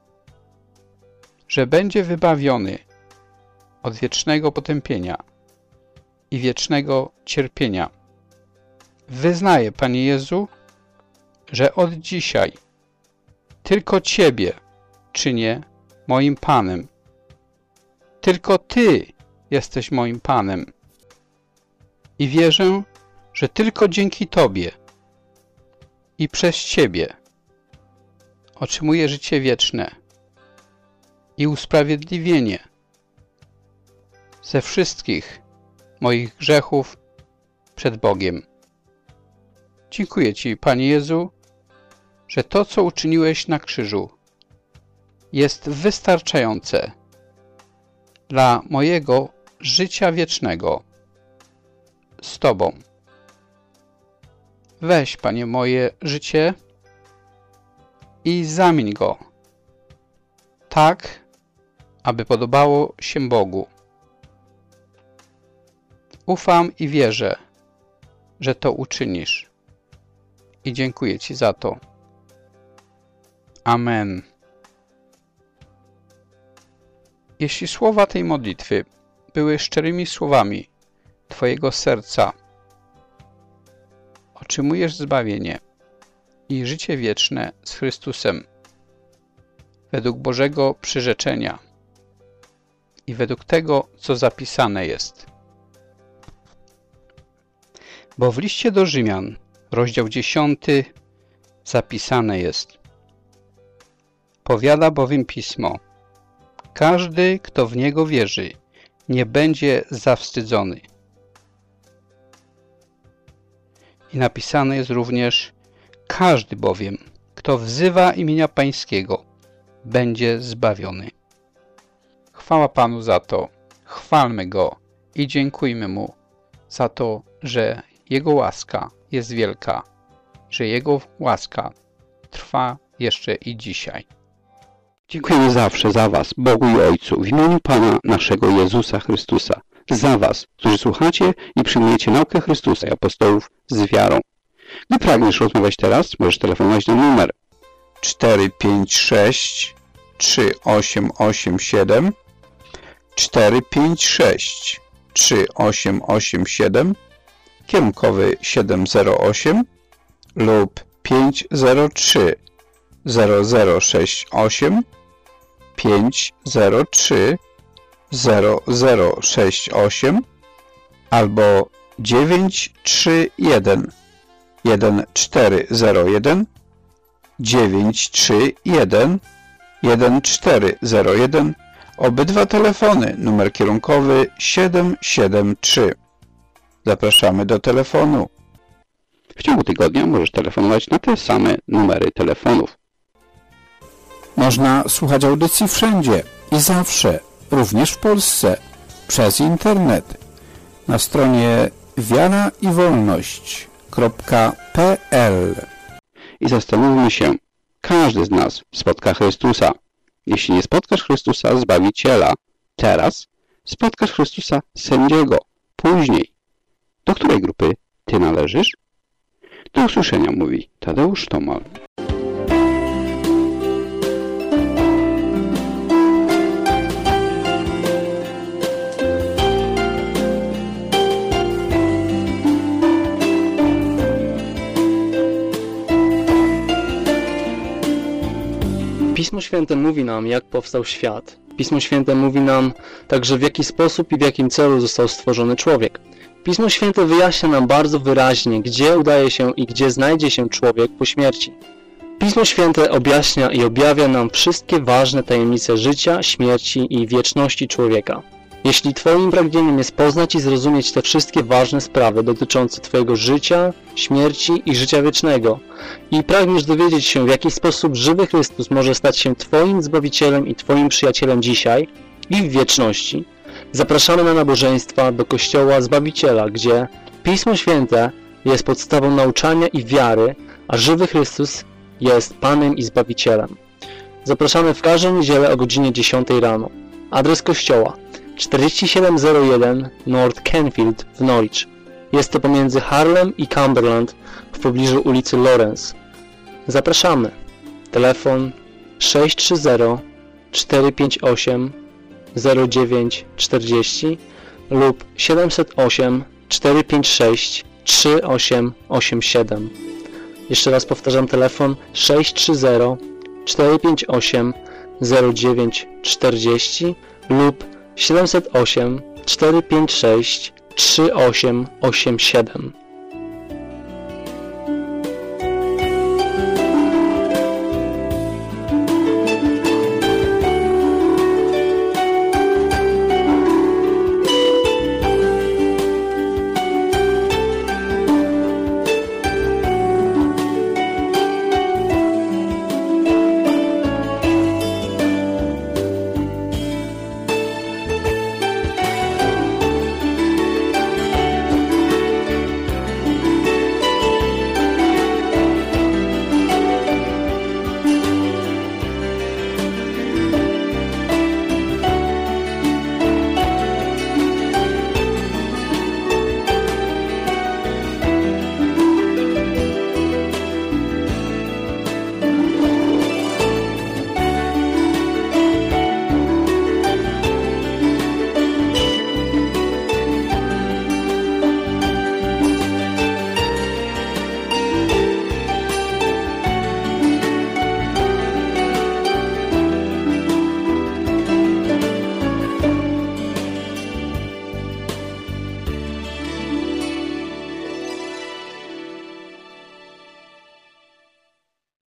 że będzie wybawiony od wiecznego potępienia i wiecznego cierpienia. Wyznaję, Panie Jezu, że od dzisiaj tylko Ciebie czynię moim Panem. Tylko Ty jesteś moim Panem. I wierzę, że tylko dzięki Tobie i przez Ciebie otrzymuję życie wieczne i usprawiedliwienie ze wszystkich moich grzechów przed Bogiem. Dziękuję Ci, Panie Jezu, że to, co uczyniłeś na krzyżu, jest wystarczające dla mojego życia wiecznego z Tobą. Weź, Panie, moje życie i zamień go tak, aby podobało się Bogu. Ufam i wierzę, że to uczynisz i dziękuję Ci za to. Amen. Jeśli słowa tej modlitwy były szczerymi słowami Twojego serca, otrzymujesz zbawienie i życie wieczne z Chrystusem według Bożego przyrzeczenia i według tego, co zapisane jest. Bo w liście do Rzymian, rozdział 10, zapisane jest: powiada bowiem Pismo, każdy, kto w Niego wierzy, nie będzie zawstydzony. I napisane jest również: każdy bowiem, kto wzywa imienia Pańskiego, będzie zbawiony. Chwała Panu za to, chwalmy Go i dziękujmy Mu za to, że Jego łaska jest wielka, że Jego łaska trwa jeszcze i dzisiaj. Dziękujemy zawsze za Was, Bogu i Ojcu, w imieniu Pana naszego Jezusa Chrystusa, za Was, którzy słuchacie i przyjmujecie naukę Chrystusa i apostołów z wiarą. Gdy pragniesz rozmawiać teraz, możesz telefonować na numer 456 3887 456 3887 kierunkowy 708 lub 503 0068 503 0068 albo 931 1401 931 1401. Obydwa telefony, numer kierunkowy 773. Zapraszamy do telefonu. W ciągu tygodnia możesz telefonować na te same numery telefonów. Można słuchać audycji wszędzie i zawsze, również w Polsce, przez internet. Na stronie wiaraiwolność.pl. I zastanówmy się, każdy z nas spotka Chrystusa. Jeśli nie spotkasz Chrystusa, Zbawiciela, teraz spotkasz Chrystusa, Sędziego, później. Do której grupy ty należysz? Do usłyszenia, mówi Tadeusz Tomal. Pismo Święte mówi nam, jak powstał świat. Pismo Święte mówi nam także, w jaki sposób i w jakim celu został stworzony człowiek. Pismo Święte wyjaśnia nam bardzo wyraźnie, gdzie udaje się i gdzie znajdzie się człowiek po śmierci. Pismo Święte objaśnia i objawia nam wszystkie ważne tajemnice życia, śmierci i wieczności człowieka. Jeśli Twoim pragnieniem jest poznać i zrozumieć te wszystkie ważne sprawy dotyczące Twojego życia, śmierci i życia wiecznego i pragniesz dowiedzieć się, w jaki sposób żywy Chrystus może stać się Twoim Zbawicielem i Twoim przyjacielem dzisiaj i w wieczności, zapraszamy na nabożeństwa do Kościoła Zbawiciela, gdzie Pismo Święte jest podstawą nauczania i wiary, a żywy Chrystus jest Panem i Zbawicielem. Zapraszamy w każdą niedzielę o godzinie 10 rano. Adres kościoła 4701 North Canfield w Norwich. Jest to pomiędzy Harlem i Cumberland w pobliżu ulicy Lawrence. Zapraszamy. Telefon 630 458 0940 lub 708 456 3887. Jeszcze raz powtarzam, telefon 630 458 0940 lub 708 456 3887.